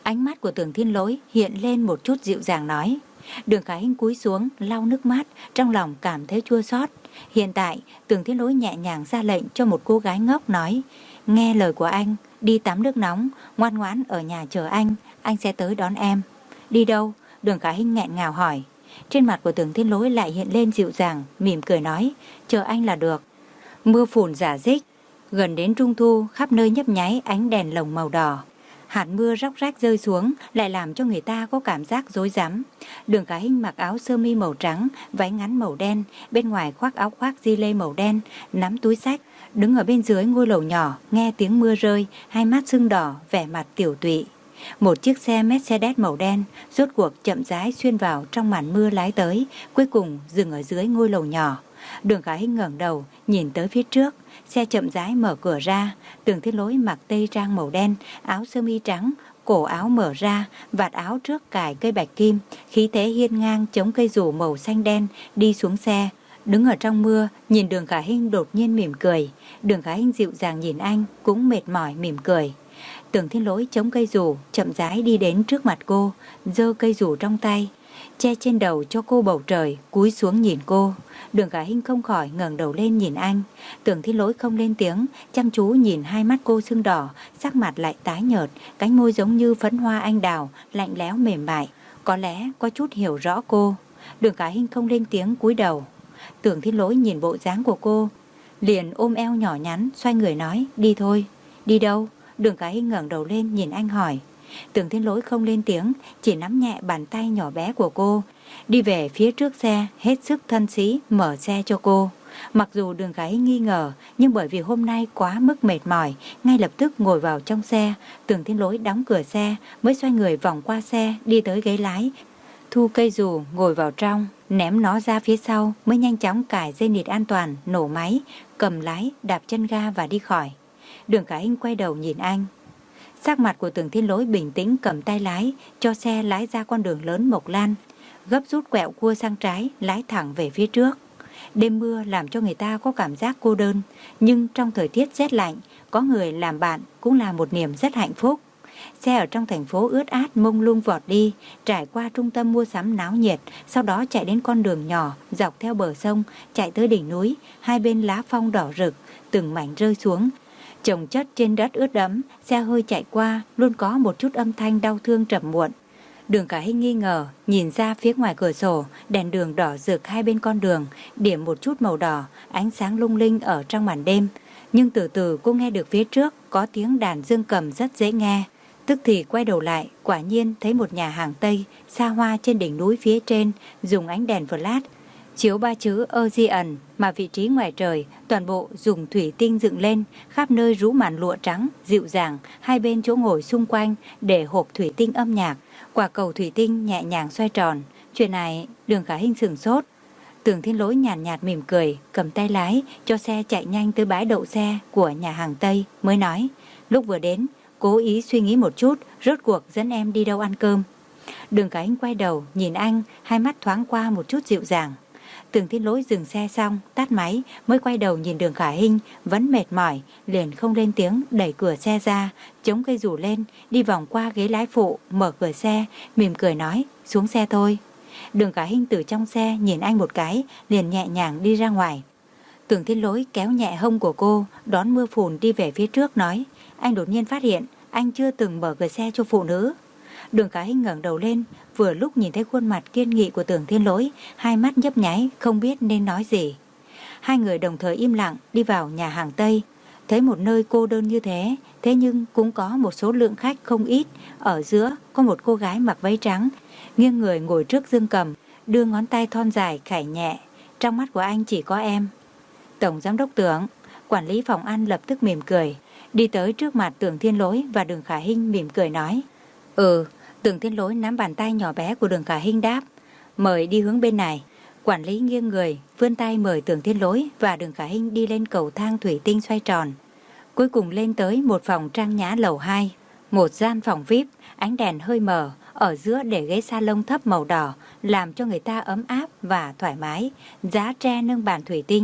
Ánh mắt của Tưởng Thiên Lỗi hiện lên một chút dịu dàng nói. Đường Khả Hinh cúi xuống lau nước mắt, trong lòng cảm thấy chua xót. Hiện tại Tưởng Thiên Lỗi nhẹ nhàng ra lệnh cho một cô gái ngốc nói: nghe lời của anh, đi tắm nước nóng, ngoan ngoãn ở nhà chờ anh, anh sẽ tới đón em. Đi đâu? Đường Khả Hinh nghẹn ngào hỏi. Trên mặt của Tưởng Thiên Lỗi lại hiện lên dịu dàng, mỉm cười nói: chờ anh là được. Mưa phùn rả rích, gần đến trung thu, khắp nơi nhấp nháy ánh đèn lồng màu đỏ. Hạt mưa róc rách rơi xuống lại làm cho người ta có cảm giác rối rắm. Đường Khả Hinh mặc áo sơ mi màu trắng, váy ngắn màu đen, bên ngoài khoác áo khoác di lê màu đen, nắm túi xách, đứng ở bên dưới ngôi lầu nhỏ, nghe tiếng mưa rơi, hai mắt sưng đỏ, vẻ mặt tiểu tụy. Một chiếc xe Mercedes màu đen rốt cuộc chậm rãi xuyên vào trong màn mưa lái tới, cuối cùng dừng ở dưới ngôi lầu nhỏ. Đường Khả Hinh ngẩng đầu nhìn tới phía trước, xe chậm rãi mở cửa ra. Tưởng Thiên Lỗi mặc tây trang màu đen, áo sơ mi trắng, cổ áo mở ra, vạt áo trước cài cây bạch kim, khí thế hiên ngang chống cây rủ màu xanh đen đi xuống xe. Đứng ở trong mưa, nhìn Đường Khả Hinh đột nhiên mỉm cười. Đường Khả Hinh dịu dàng nhìn anh, cũng mệt mỏi mỉm cười. Tưởng Thiên Lỗi chống cây rủ, chậm rãi đi đến trước mặt cô, giơ cây rủ trong tay, che trên đầu cho cô bầu trời, cúi xuống nhìn cô. Đường Khả Hinh không khỏi ngẩng đầu lên nhìn anh. Tưởng Thiên Lỗi không lên tiếng, chăm chú nhìn hai mắt cô sưng đỏ, sắc mặt lại tái nhợt, cánh môi giống như phấn hoa anh đào, lạnh lẽo mềm mại, có lẽ có chút hiểu rõ cô. Đường Khả Hinh không lên tiếng, cúi đầu. Tưởng Thiên Lỗi nhìn bộ dáng của cô, liền ôm eo nhỏ nhắn, xoay người nói: đi thôi. Đi đâu? Đường Khả Hinh ngẩng đầu lên nhìn anh hỏi. Tưởng Thiên Lỗi không lên tiếng, chỉ nắm nhẹ bàn tay nhỏ bé của cô, đi về phía trước xe, hết sức thân sĩ mở xe cho cô. Mặc dù Đường Khả Hinh nghi ngờ, nhưng bởi vì hôm nay quá mức mệt mỏi, ngay lập tức ngồi vào trong xe. Tưởng Thiên Lỗi đóng cửa xe, mới xoay người vòng qua xe, đi tới ghế lái, thu cây dù ngồi vào trong, ném nó ra phía sau, mới nhanh chóng cài dây nịt an toàn, nổ máy, cầm lái, đạp chân ga và đi khỏi. Đường Khả Hinh quay đầu nhìn anh. Sắc mặt của Tưởng Thiên Lỗi bình tĩnh, cầm tay lái, cho xe lái ra con đường lớn Mộc Lan, gấp rút quẹo cua sang trái, lái thẳng về phía trước. Đêm mưa làm cho người ta có cảm giác cô đơn, nhưng trong thời tiết rét lạnh, có người làm bạn cũng là một niềm rất hạnh phúc. Xe ở trong thành phố ướt át mông lung vọt đi, trải qua trung tâm mua sắm náo nhiệt, sau đó chạy đến con đường nhỏ, dọc theo bờ sông, chạy tới đỉnh núi, hai bên lá phong đỏ rực, từng mảnh rơi xuống, chồng chất trên đất ướt đẫm. Xe hơi chạy qua, luôn có một chút âm thanh đau thương trầm muộn. Đường Khả Hinh nghi ngờ, nhìn ra phía ngoài cửa sổ, đèn đường đỏ rực hai bên con đường, điểm một chút màu đỏ, ánh sáng lung linh ở trong màn đêm. Nhưng từ từ cô nghe được phía trước có tiếng đàn dương cầm rất dễ nghe. Tức thì quay đầu lại, quả nhiên thấy một nhà hàng Tây xa hoa trên đỉnh núi phía trên, dùng ánh đèn flash chiếu ba chữ Ocean, mà vị trí ngoài trời toàn bộ dùng thủy tinh dựng lên, khắp nơi rú màn lụa trắng dịu dàng, hai bên chỗ ngồi xung quanh để hộp thủy tinh âm nhạc, quả cầu thủy tinh nhẹ nhàng xoay tròn. Chuyện này Đường Khả Hinh sửng sốt. Tưởng Thiên Lỗi nhàn nhạt, nhạt mỉm cười, cầm tay lái cho xe chạy nhanh tới bãi đậu xe của nhà hàng Tây, mới nói: lúc vừa đến cố ý suy nghĩ một chút, rốt cuộc dẫn em đi đâu ăn cơm. Đường Khả Hinh quay đầu nhìn anh, hai mắt thoáng qua một chút dịu dàng. Tưởng Thiên Lỗi dừng xe xong, tắt máy, mới quay đầu nhìn Đường Khả Hinh, vẫn mệt mỏi, liền không lên tiếng, đẩy cửa xe ra, chống cây rủ lên, đi vòng qua ghế lái phụ, mở cửa xe, mỉm cười nói: xuống xe thôi. Đường Khả Hinh từ trong xe nhìn anh một cái, liền nhẹ nhàng đi ra ngoài. Tưởng Thiên Lỗi kéo nhẹ hông của cô, đón mưa phùn đi về phía trước, nói: anh đột nhiên phát hiện anh chưa từng mở cửa xe cho phụ nữ. Đường Khả Hinh ngẩng đầu lên, vừa lúc nhìn thấy khuôn mặt kiên nghị của Tưởng Thiên Lỗi, hai mắt nhấp nháy, không biết nên nói gì. Hai người đồng thời im lặng đi vào nhà hàng Tây. Thấy một nơi cô đơn như thế, thế nhưng cũng có một số lượng khách không ít. Ở giữa có một cô gái mặc váy trắng, nghiêng người ngồi trước dương cầm, đưa ngón tay thon dài khải nhẹ. Trong mắt của anh chỉ có em. Tổng giám đốc Tưởng. Quản lý phòng ăn lập tức mỉm cười, đi tới trước mặt Tưởng Thiên Lỗi và Đường Khả Hinh, mỉm cười nói: ừ. Tưởng Thiên Lỗi nắm bàn tay nhỏ bé của Đường Khả Hinh đáp: mời đi hướng bên này. Quản lý nghiêng người vươn tay mời Tưởng Thiên Lỗi và Đường Khả Hinh đi lên cầu thang thủy tinh xoay tròn, cuối cùng lên tới một phòng trang nhã lầu hai, một gian phòng vi ai pi, ánh đèn hơi mờ, ở giữa để ghế salon thấp màu đỏ, làm cho người ta ấm áp và thoải mái. Giá tre nâng bàn thủy tinh,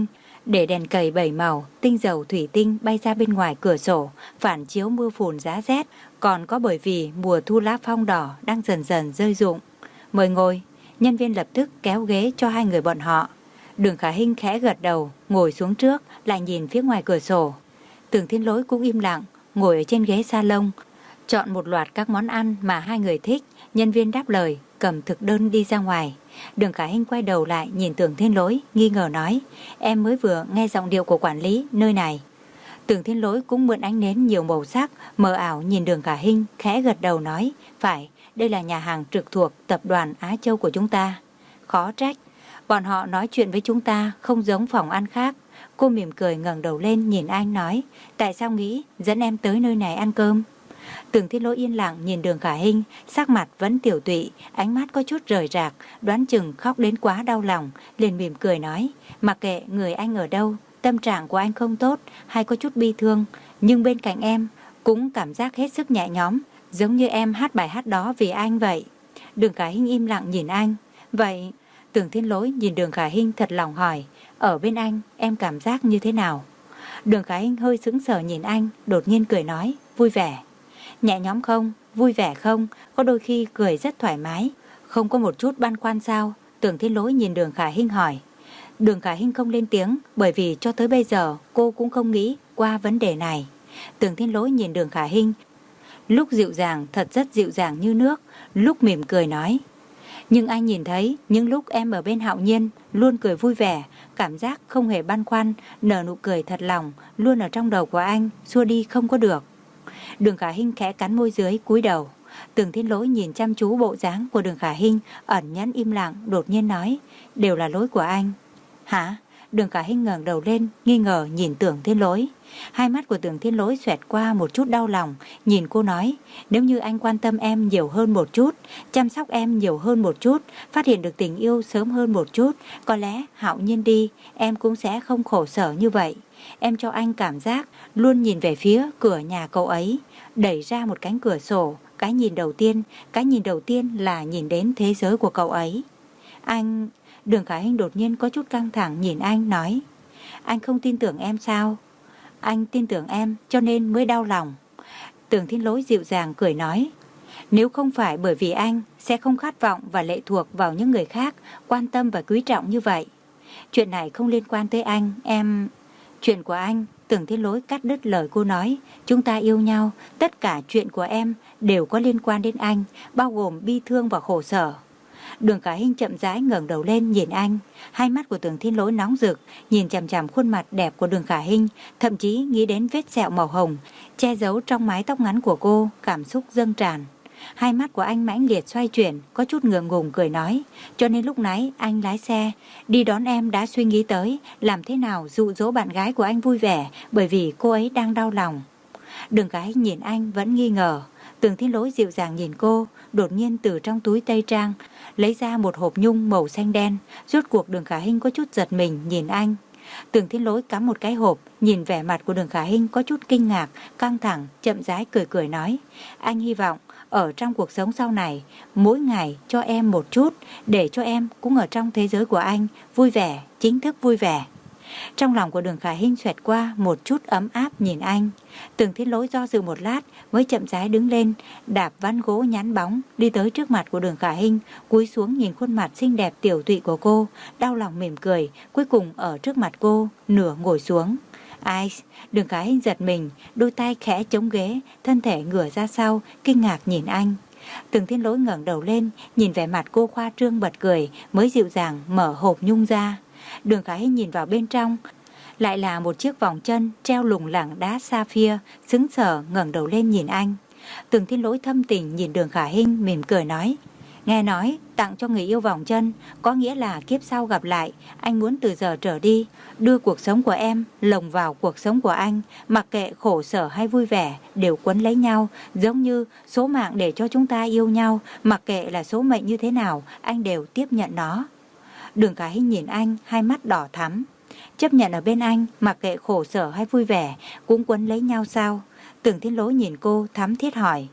Để đèn cầy bảy màu, tinh dầu thủy tinh bay ra bên ngoài cửa sổ, phản chiếu mưa phùn giá rét, còn có bởi vì mùa thu lá phong đỏ đang dần dần rơi rụng. Mời ngồi, nhân viên lập tức kéo ghế cho hai người bọn họ. Đường Khả Hinh khẽ gật đầu, ngồi xuống trước, lại nhìn phía ngoài cửa sổ. Tưởng Thiên Lỗi cũng im lặng, ngồi ở trên ghế salon, chọn một loạt các món ăn mà hai người thích. Nhân viên đáp lời, cầm thực đơn đi ra ngoài. Đường Khả Hinh quay đầu lại nhìn Tưởng Thiên Lỗi, nghi ngờ nói, em mới vừa nghe giọng điệu của quản lý nơi này. Tưởng Thiên Lỗi cũng mượn ánh nến nhiều màu sắc, mờ ảo nhìn Đường Khả Hinh, khẽ gật đầu nói, phải, đây là nhà hàng trực thuộc tập đoàn Á Châu của chúng ta. Khó trách, bọn họ nói chuyện với chúng ta không giống phòng ăn khác. Cô mỉm cười ngẩng đầu lên nhìn anh nói, tại sao nghĩ dẫn em tới nơi này ăn cơm? Tưởng Thiên Lỗi yên lặng nhìn Đường Khả Hinh, sắc mặt vẫn tiểu tụy, ánh mắt có chút rời rạc, đoán chừng khóc đến quá đau lòng, liền mỉm cười nói, mặc kệ người anh ở đâu, tâm trạng của anh không tốt hay có chút bi thương, nhưng bên cạnh em cũng cảm giác hết sức nhẹ nhõm, giống như em hát bài hát đó vì anh vậy. Đường Khả Hinh im lặng nhìn anh, vậy Tưởng Thiên Lỗi nhìn Đường Khả Hinh thật lòng hỏi, ở bên anh em cảm giác như thế nào? Đường Khả Hinh hơi sững sờ nhìn anh, đột nhiên cười nói, vui vẻ. Nhẹ nhõm không? Vui vẻ không? Có đôi khi cười rất thoải mái, không có một chút băn khoăn sao? Tưởng Thiên Lỗi nhìn Đường Khả Hinh hỏi. Đường Khả Hinh không lên tiếng, bởi vì cho tới bây giờ cô cũng không nghĩ qua vấn đề này. Tưởng Thiên Lỗi nhìn Đường Khả Hinh, lúc dịu dàng, thật rất dịu dàng như nước, lúc mỉm cười nói, nhưng anh nhìn thấy những lúc em ở bên Hạo Nhiên luôn cười vui vẻ, cảm giác không hề băn khoăn, nở nụ cười thật lòng, luôn ở trong đầu của anh, xua đi không có được. Đường Khả Hinh khẽ cắn môi dưới, cúi đầu. Tưởng Thiên Lỗi nhìn chăm chú bộ dáng của Đường Khả Hinh, ẩn nhẫn im lặng, đột nhiên nói, đều là lỗi của anh. Hả? Đường Khả Hinh ngẩng đầu lên, nghi ngờ nhìn Tưởng Thiên Lỗi. Hai mắt của Tưởng Thiên Lỗi xoẹt qua một chút đau lòng, nhìn cô nói, nếu như anh quan tâm em nhiều hơn một chút, chăm sóc em nhiều hơn một chút, phát hiện được tình yêu sớm hơn một chút, có lẽ Hạo Nhiên đi, em cũng sẽ không khổ sở như vậy. Em cho anh cảm giác luôn nhìn về phía cửa nhà cậu ấy, đẩy ra một cánh cửa sổ, cái nhìn đầu tiên, cái nhìn đầu tiên là nhìn đến thế giới của cậu ấy. Anh... Đường Khả Hinh đột nhiên có chút căng thẳng nhìn anh nói, anh không tin tưởng em sao? Anh tin tưởng em cho nên mới đau lòng. Tưởng Thiên Lỗi dịu dàng cười nói, nếu không phải bởi vì anh sẽ không khát vọng và lệ thuộc vào những người khác, quan tâm và quý trọng như vậy. Chuyện này không liên quan tới anh, em... Chuyện của anh, Tưởng Thiên Lỗi cắt đứt lời cô nói, chúng ta yêu nhau, tất cả chuyện của em đều có liên quan đến anh, bao gồm bi thương và khổ sở. Đường Khả Hinh chậm rãi ngẩng đầu lên nhìn anh, hai mắt của Tưởng Thiên Lỗi nóng rực, nhìn chằm chằm khuôn mặt đẹp của Đường Khả Hinh, thậm chí nghĩ đến vết sẹo màu hồng che giấu trong mái tóc ngắn của cô, cảm xúc dâng tràn. Hai mắt của anh mãnh liệt xoay chuyển, có chút ngượng ngùng cười nói, cho nên lúc nãy anh lái xe đi đón em đã suy nghĩ tới làm thế nào dụ dỗ bạn gái của anh vui vẻ, bởi vì cô ấy đang đau lòng. Đường Khả Hinh nhìn anh vẫn nghi ngờ. Tưởng Thiên Lỗi dịu dàng nhìn cô, đột nhiên từ trong túi tây trang lấy ra một hộp nhung màu xanh đen. Rốt cuộc Đường Khả Hinh có chút giật mình nhìn anh. Tưởng Thiên Lỗi cắm một cái hộp, nhìn vẻ mặt của Đường Khả Hinh có chút kinh ngạc, căng thẳng, chậm rãi cười cười nói, anh hy vọng ở trong cuộc sống sau này, mỗi ngày cho em một chút, để cho em cũng ở trong thế giới của anh, vui vẻ, chính thức vui vẻ. Trong lòng của Đường Khả Hinh xoẹt qua một chút ấm áp nhìn anh. Tưởng Thiên Lỗi do dự một lát mới chậm rãi đứng lên, đạp ván gỗ nhắn bóng đi tới trước mặt của Đường Khả Hinh, cúi xuống nhìn khuôn mặt xinh đẹp tiểu tụy của cô, đau lòng mỉm cười, cuối cùng ở trước mặt cô nửa ngồi xuống. Ai? Đường Khả Hinh giật mình, đôi tay khẽ chống ghế, thân thể ngửa ra sau, kinh ngạc nhìn anh. Tưởng Thiên Lỗi ngẩng đầu lên, nhìn vẻ mặt cô khoa trương bật cười, mới dịu dàng mở hộp nhung ra. Đường Khả Hinh nhìn vào bên trong, lại là một chiếc vòng chân treo lủng lẳng đá sapphire, sững sờ ngẩng đầu lên nhìn anh. Tưởng Thiên Lỗi thâm tình nhìn Đường Khả Hinh mỉm cười nói, nghe nói tặng cho người yêu vòng chân có nghĩa là kiếp sau gặp lại, anh muốn từ giờ trở đi đưa cuộc sống của em lồng vào cuộc sống của anh, mặc kệ khổ sở hay vui vẻ đều quấn lấy nhau, giống như số mạng để cho chúng ta yêu nhau, mặc kệ là số mệnh như thế nào anh đều tiếp nhận nó. Đường Khả Hinh nhìn anh, hai mắt đỏ thắm. Chấp nhận ở bên anh, mặc kệ khổ sở hay vui vẻ cũng quấn lấy nhau sao? Tưởng Thiên Lỗi nhìn cô thắm thiết hỏi.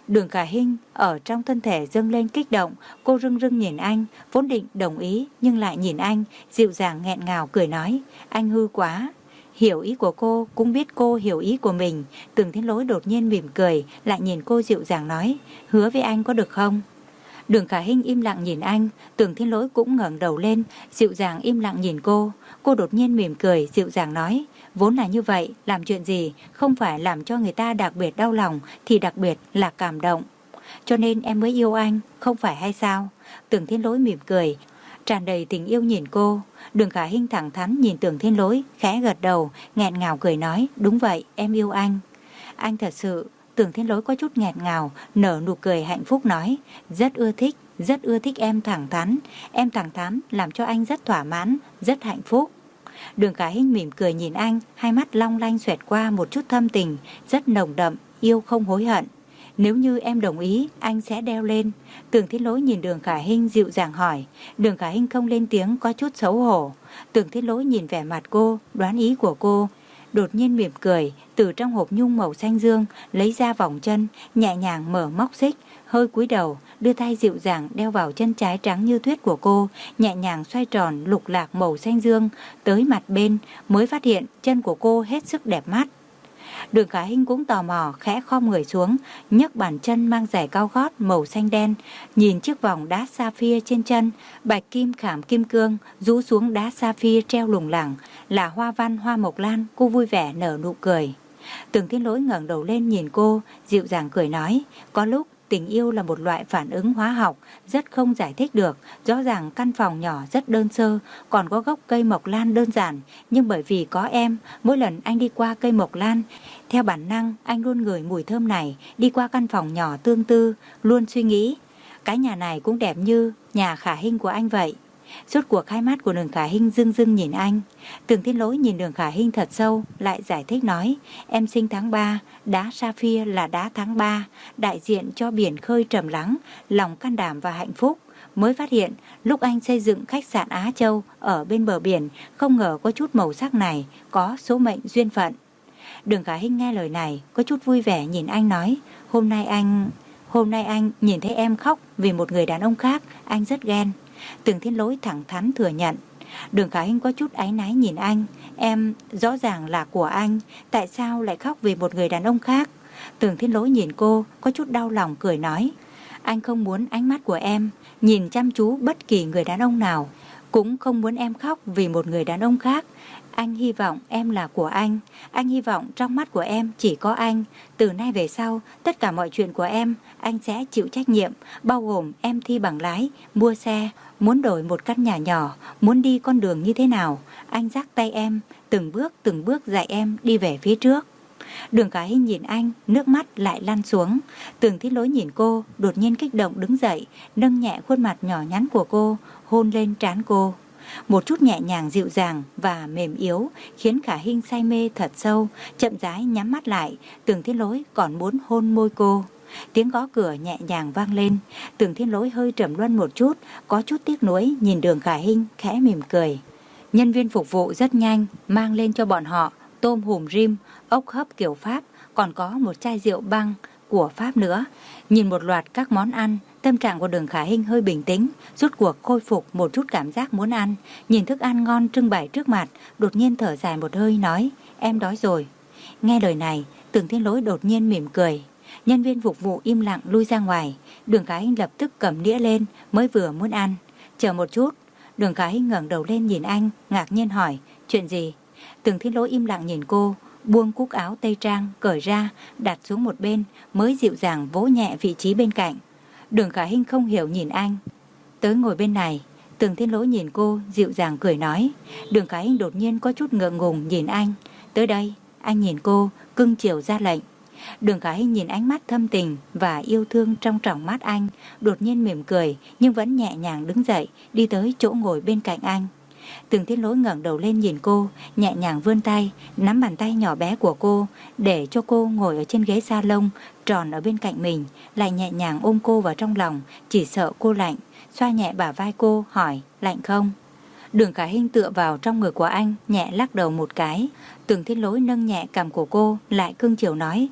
Đường Khả Hinh ở trong thân thể dâng lên kích động, cô rưng rưng nhìn anh, vốn định đồng ý nhưng lại nhìn anh, dịu dàng nghẹn ngào cười nói, anh hư quá. Hiểu ý của cô, cũng biết cô hiểu ý của mình. Tưởng Thiên Lỗi đột nhiên mỉm cười, lại nhìn cô dịu dàng nói, hứa với anh có được không? Đường Khả Hinh im lặng nhìn anh, Tưởng Thiên Lỗi cũng ngẩng đầu lên, dịu dàng im lặng nhìn cô. Cô đột nhiên mỉm cười, dịu dàng nói, vốn là như vậy, làm chuyện gì không phải làm cho người ta đặc biệt đau lòng thì đặc biệt là cảm động. Cho nên em mới yêu anh, không phải hay sao? Tưởng Thiên Lỗi mỉm cười, tràn đầy tình yêu nhìn cô. Đường Khả Hinh thẳng thắn nhìn Tưởng Thiên Lỗi, khẽ gật đầu, nghẹn ngào cười nói, đúng vậy, em yêu anh. Anh thật sự. Tưởng Thiên Lỗi có chút nghẹn ngào, nở nụ cười hạnh phúc nói, rất ưa thích, rất ưa thích em thẳng thắn. Em thẳng thắn làm cho anh rất thỏa mãn, rất hạnh phúc. Đường Khả Hinh mỉm cười nhìn anh, hai mắt long lanh xoẹt qua một chút thâm tình, rất nồng đậm, yêu không hối hận. Nếu như em đồng ý, anh sẽ đeo lên. Tưởng Thiên Lỗi nhìn Đường Khả Hinh dịu dàng hỏi. Đường Khả Hinh không lên tiếng, có chút xấu hổ. Tưởng Thiên Lỗi nhìn vẻ mặt cô, đoán ý của cô, đột nhiên mỉm cười, từ trong hộp nhung màu xanh dương lấy ra vòng chân, nhẹ nhàng mở móc xích, hơi cúi đầu, đưa tay dịu dàng đeo vào chân trái trắng như tuyết của cô, nhẹ nhàng xoay tròn lục lạc màu xanh dương tới mặt bên, mới phát hiện chân của cô hết sức đẹp mắt. Đường Khả Hinh cũng tò mò, khẽ khom người xuống, nhấc bàn chân mang giày cao gót màu xanh đen, nhìn chiếc vòng đá sapphire trên chân, bạch kim khảm kim cương rũ xuống đá sapphire treo lủng lẳng, là hoa văn hoa mộc lan. Cô vui vẻ nở nụ cười. Tưởng Thiên Lỗi ngẩng đầu lên nhìn cô, dịu dàng cười nói, có lúc tình yêu là một loại phản ứng hóa học rất không giải thích được. Rõ ràng căn phòng nhỏ rất đơn sơ, còn có gốc cây mộc lan đơn giản, nhưng bởi vì có em, mỗi lần anh đi qua cây mộc lan, theo bản năng anh luôn ngửi mùi thơm này. Đi qua căn phòng nhỏ tương tư, luôn suy nghĩ, cái nhà này cũng đẹp như nhà Khả Hinh của anh vậy. Rốt cuộc hai mắt của Đường Khả Hinh rưng rưng nhìn anh. Tưởng Thiên Lỗi nhìn Đường Khả Hinh thật sâu, lại giải thích nói, em sinh tháng ba, đá sapphire là đá tháng ba, đại diện cho biển khơi trầm lắng, lòng can đảm và hạnh phúc. Mới phát hiện lúc anh xây dựng khách sạn Á Châu ở bên bờ biển, không ngờ có chút màu sắc này, có số mệnh duyên phận. Đường Khả Hinh nghe lời này, có chút vui vẻ nhìn anh nói, hôm nay anh... Hôm nay anh nhìn thấy em khóc vì một người đàn ông khác, anh rất ghen. Tưởng Thiên Lỗi thẳng thắn thừa nhận. Đường Khả Hinh có chút áy náy nhìn anh, em rõ ràng là của anh, tại sao lại khóc vì một người đàn ông khác? Tưởng Thiên Lỗi nhìn cô, có chút đau lòng cười nói, anh không muốn ánh mắt của em nhìn chăm chú bất kỳ người đàn ông nào, cũng không muốn em khóc vì một người đàn ông khác. Anh hy vọng em là của anh, anh hy vọng trong mắt của em chỉ có anh. Từ nay về sau, tất cả mọi chuyện của em, anh sẽ chịu trách nhiệm, bao gồm em thi bằng lái, mua xe, muốn đổi một căn nhà nhỏ, muốn đi con đường như thế nào. Anh dắt tay em, từng bước từng bước dạy em đi về phía trước. Đường Khả Hinh nhìn anh, nước mắt lại lăn xuống. Tưởng Thiên Lỗi nhìn cô, đột nhiên kích động đứng dậy, nâng nhẹ khuôn mặt nhỏ nhắn của cô, hôn lên trán cô. Một chút nhẹ nhàng dịu dàng và mềm yếu khiến Khả Hinh say mê thật sâu, chậm rãi nhắm mắt lại. Tưởng Thiên Lỗi còn muốn hôn môi cô. Tiếng gõ cửa nhẹ nhàng vang lên. Tưởng Thiên Lỗi hơi trầm luân một chút, có chút tiếc nuối nhìn Đường Khả Hinh, khẽ mỉm cười. Nhân viên phục vụ rất nhanh mang lên cho bọn họ tôm hùm rim, ốc hấp kiểu Pháp, còn có một chai rượu băng của Pháp nữa. Nhìn một loạt các món ăn, tâm trạng của Đường Khả Hinh hơi bình tĩnh, rốt cuộc khôi phục một chút cảm giác muốn ăn. Nhìn thức ăn ngon trưng bày trước mặt, đột nhiên thở dài một hơi nói, em đói rồi. Nghe lời này, Tưởng Thiên Lỗi đột nhiên mỉm cười. Nhân viên phục vụ im lặng lui ra ngoài. Đường Khả Hinh lập tức cầm đĩa lên, mới vừa muốn ăn. Chờ một chút. Đường Khả Hinh ngẩng đầu lên nhìn anh, ngạc nhiên hỏi, chuyện gì? Tưởng Thiên Lỗi im lặng nhìn cô, buông cúc áo tây trang cởi ra, đặt xuống một bên, mới dịu dàng vỗ nhẹ vị trí bên cạnh. Đường Khả Hinh không hiểu nhìn anh, tới ngồi bên này. Tưởng Thiên Lỗi nhìn cô, dịu dàng cười nói. Đường Khả Hinh đột nhiên có chút ngượng ngùng nhìn anh. Tới đây. Anh nhìn cô, cưng chiều ra lệnh. Đường Khả Hinh nhìn ánh mắt thâm tình và yêu thương trong tròng mắt anh, đột nhiên mỉm cười, nhưng vẫn nhẹ nhàng đứng dậy, đi tới chỗ ngồi bên cạnh anh. Tưởng Thiên Lỗi ngẩng đầu lên nhìn cô, nhẹ nhàng vươn tay, nắm bàn tay nhỏ bé của cô, để cho cô ngồi ở trên ghế salon tròn ở bên cạnh mình, lại nhẹ nhàng ôm cô vào trong lòng, chỉ sợ cô lạnh, xoa nhẹ bả vai cô, hỏi, lạnh không? Đường Khả Hinh tựa vào trong người của anh, nhẹ lắc đầu một cái. Tưởng Thiên Lỗi nâng nhẹ cằm của cô, lại cưng chiều nói,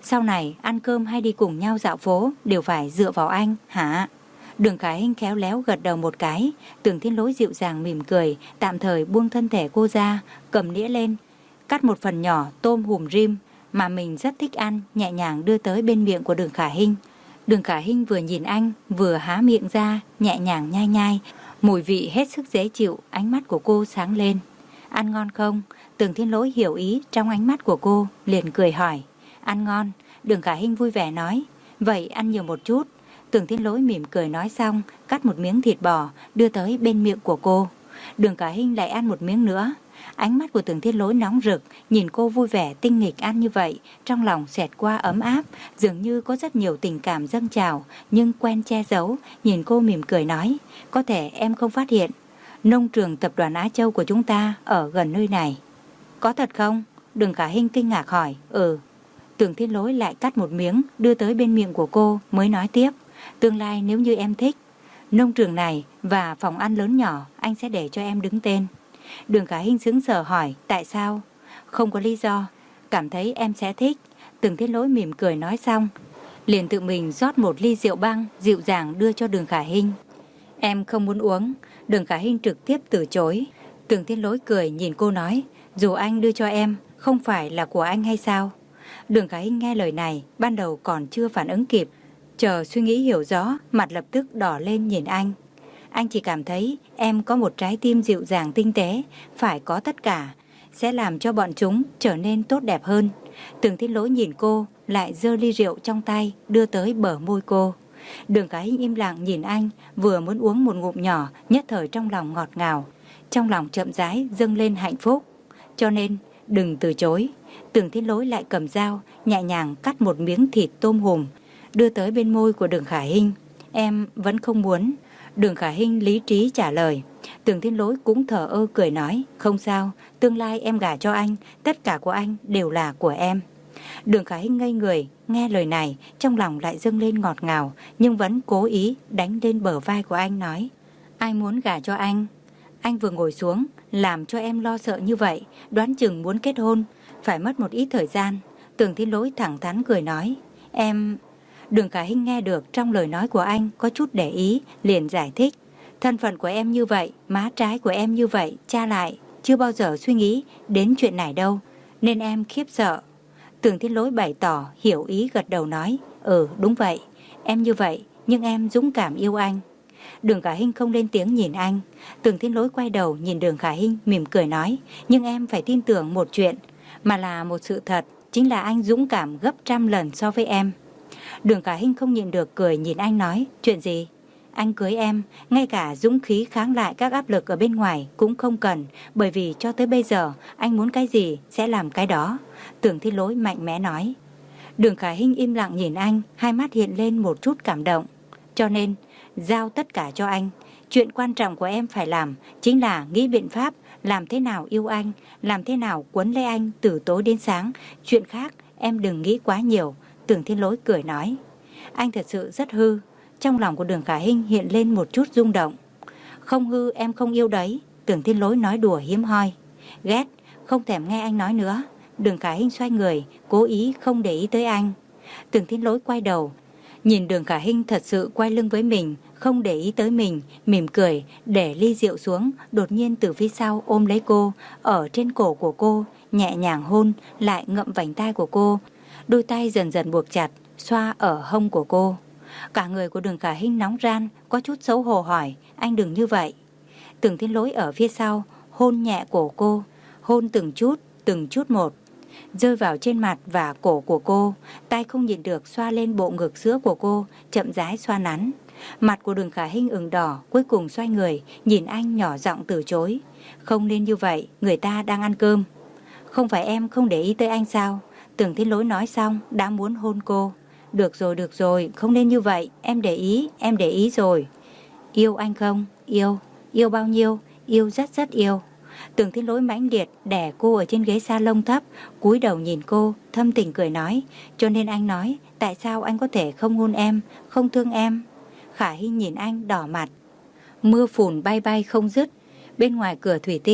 Sau này ăn cơm hay đi cùng nhau dạo phố đều phải dựa vào anh, hả? Đường Khải Hinh khéo léo gật đầu một cái. Tưởng Thiên Lỗi dịu dàng mỉm cười, tạm thời buông thân thể cô ra, cầm đĩa lên, cắt một phần nhỏ tôm hùm rim mà mình rất thích ăn, nhẹ nhàng đưa tới bên miệng của Đường Khải Hinh. Đường Khải Hinh vừa nhìn anh, vừa há miệng ra, nhẹ nhàng nhai nhai. Mùi vị hết sức dễ chịu, ánh mắt của cô sáng lên. Ăn ngon không? Tưởng Thiên Lỗi hiểu ý trong ánh mắt của cô, liền cười hỏi. Ăn ngon. Đường Khải Hinh vui vẻ nói. Vậy ăn nhiều một chút. Tưởng Thiên Lỗi mỉm cười nói xong, cắt một miếng thịt bò, đưa tới bên miệng của cô. Đường Khải Hinh lại ăn một miếng nữa. Ánh mắt của Tưởng Thiên Lỗi nóng rực, nhìn cô vui vẻ tinh nghịch ăn như vậy, trong lòng xẹt qua ấm áp, dường như có rất nhiều tình cảm dâng trào, nhưng quen che giấu. Nhìn cô mỉm cười nói, có thể em không phát hiện, nông trường tập đoàn Á Châu của chúng ta ở gần nơi này. Có thật không? Đường Khải Hinh kinh ngạc hỏi. Ừ. Tưởng Thiên Lỗi lại cắt một miếng, đưa tới bên miệng của cô, mới nói tiếp. Tương lai nếu như em thích, nông trường này và phòng ăn lớn nhỏ anh sẽ để cho em đứng tên. Đường Khải Hinh sững sờ hỏi, tại sao? Không có lý do, cảm thấy em sẽ thích. Tưởng Thiên Lỗi mỉm cười nói xong, liền tự mình rót một ly rượu băng, dịu dàng đưa cho Đường Khải Hinh. Em không muốn uống. Đường Khải Hinh trực tiếp từ chối. Tưởng Thiên Lỗi cười nhìn cô nói, dù anh đưa cho em, không phải là của anh hay sao? Đường Khải Hinh nghe lời này, ban đầu còn chưa phản ứng kịp, chờ suy nghĩ hiểu rõ, mặt lập tức đỏ lên nhìn anh. Anh chỉ cảm thấy em có một trái tim dịu dàng tinh tế, phải có tất cả, sẽ làm cho bọn chúng trở nên tốt đẹp hơn. Tưởng Thiên Lỗi nhìn cô, lại giơ ly rượu trong tay, đưa tới bờ môi cô. Đường Khải Hinh im lặng nhìn anh, vừa muốn uống một ngụm nhỏ, nhất thời trong lòng ngọt ngào, trong lòng chậm rãi dâng lên hạnh phúc. Cho nên, đừng từ chối. Tưởng Thiên Lỗi lại cầm dao, nhẹ nhàng cắt một miếng thịt tôm hùm, đưa tới bên môi của Đường Khải Hinh. Em vẫn không muốn. Đường Khải Hinh lý trí trả lời. Tưởng Thiên Lỗi cũng thờ ơ cười nói, không sao, tương lai em gả cho anh, tất cả của anh đều là của em. Đường Khải Hinh ngây người, nghe lời này, trong lòng lại dâng lên ngọt ngào, nhưng vẫn cố ý đánh lên bờ vai của anh nói, ai muốn gả cho anh? Anh vừa ngồi xuống, làm cho em lo sợ như vậy, đoán chừng muốn kết hôn, phải mất một ít thời gian. Tưởng Thiên Lỗi thẳng thắn cười nói, em... Đường Khải Hinh nghe được trong lời nói của anh có chút để ý, liền giải thích, thân phận của em như vậy, má trái của em như vậy, cha lại chưa bao giờ suy nghĩ đến chuyện này đâu, nên em khiếp sợ. Tưởng Thiên Lỗi bày tỏ hiểu ý gật đầu nói, ừ đúng vậy, em như vậy, nhưng em dũng cảm yêu anh. Đường Khải Hinh không lên tiếng nhìn anh. Tưởng Thiên Lỗi quay đầu nhìn Đường Khải Hinh mỉm cười nói, nhưng em phải tin tưởng một chuyện, mà là một sự thật, chính là anh dũng cảm gấp trăm lần so với em. Đường Khải Hinh không nhịn được cười nhìn anh nói, chuyện gì? Anh cưới em, ngay cả dũng khí kháng lại các áp lực ở bên ngoài cũng không cần, bởi vì cho tới bây giờ anh muốn cái gì sẽ làm cái đó. Tưởng Thiên Lỗi mạnh mẽ nói. Đường Khải Hinh im lặng nhìn anh, hai mắt hiện lên một chút cảm động. Cho nên, giao tất cả cho anh. Chuyện quan trọng của em phải làm chính là nghĩ biện pháp làm thế nào yêu anh, làm thế nào quấn lấy anh từ tối đến sáng. Chuyện khác em đừng nghĩ quá nhiều. Tưởng Thiên Lỗi cười nói. Anh thật sự rất hư. Trong lòng của Đường Khải Hinh hiện lên một chút rung động. Không hư em không yêu đấy. Tưởng Thiên Lỗi nói đùa hiếm hoi. Ghét, không thèm nghe anh nói nữa. Đường Khải Hinh xoay người, cố ý không để ý tới anh. Tưởng Thiên Lỗi quay đầu, nhìn Đường Khải Hinh thật sự quay lưng với mình, không để ý tới mình, mỉm cười, để ly rượu xuống, đột nhiên từ phía sau ôm lấy cô, ở trên cổ của cô, nhẹ nhàng hôn, lại ngậm vành tai của cô. Đôi tay dần dần buộc chặt, xoa ở hông của cô. Cả người của Đường Khải Hinh nóng ran, có chút xấu hổ hỏi, anh đừng như vậy. Tưởng Thiên Lỗi ở phía sau, hôn nhẹ cổ cô, hôn từng chút, từng chút một, rơi vào trên mặt và cổ của cô, tay không nhịn được xoa lên bộ ngực sữa của cô, chậm rãi xoa nắn. Mặt của Đường Khải Hinh ửng đỏ, cuối cùng xoay người, nhìn anh nhỏ giọng từ chối. Không nên như vậy, người ta đang ăn cơm. Không phải em không để ý tới anh sao? Tưởng Thiên Lỗi nói xong, đã muốn hôn cô. Được rồi, được rồi, không nên như vậy, em để ý, em để ý rồi. Yêu anh không? Yêu. Yêu bao nhiêu? Yêu rất rất yêu. Tưởng Thiên Lỗi mãnh liệt đè cô ở trên ghế salon thấp, cúi đầu nhìn cô, thâm tình cười nói, cho nên anh nói, tại sao anh có thể không hôn em, không thương em? Khải Hinh nhìn anh đỏ mặt. Mưa phùn bay bay không dứt. Bên ngoài cửa thủy tinh,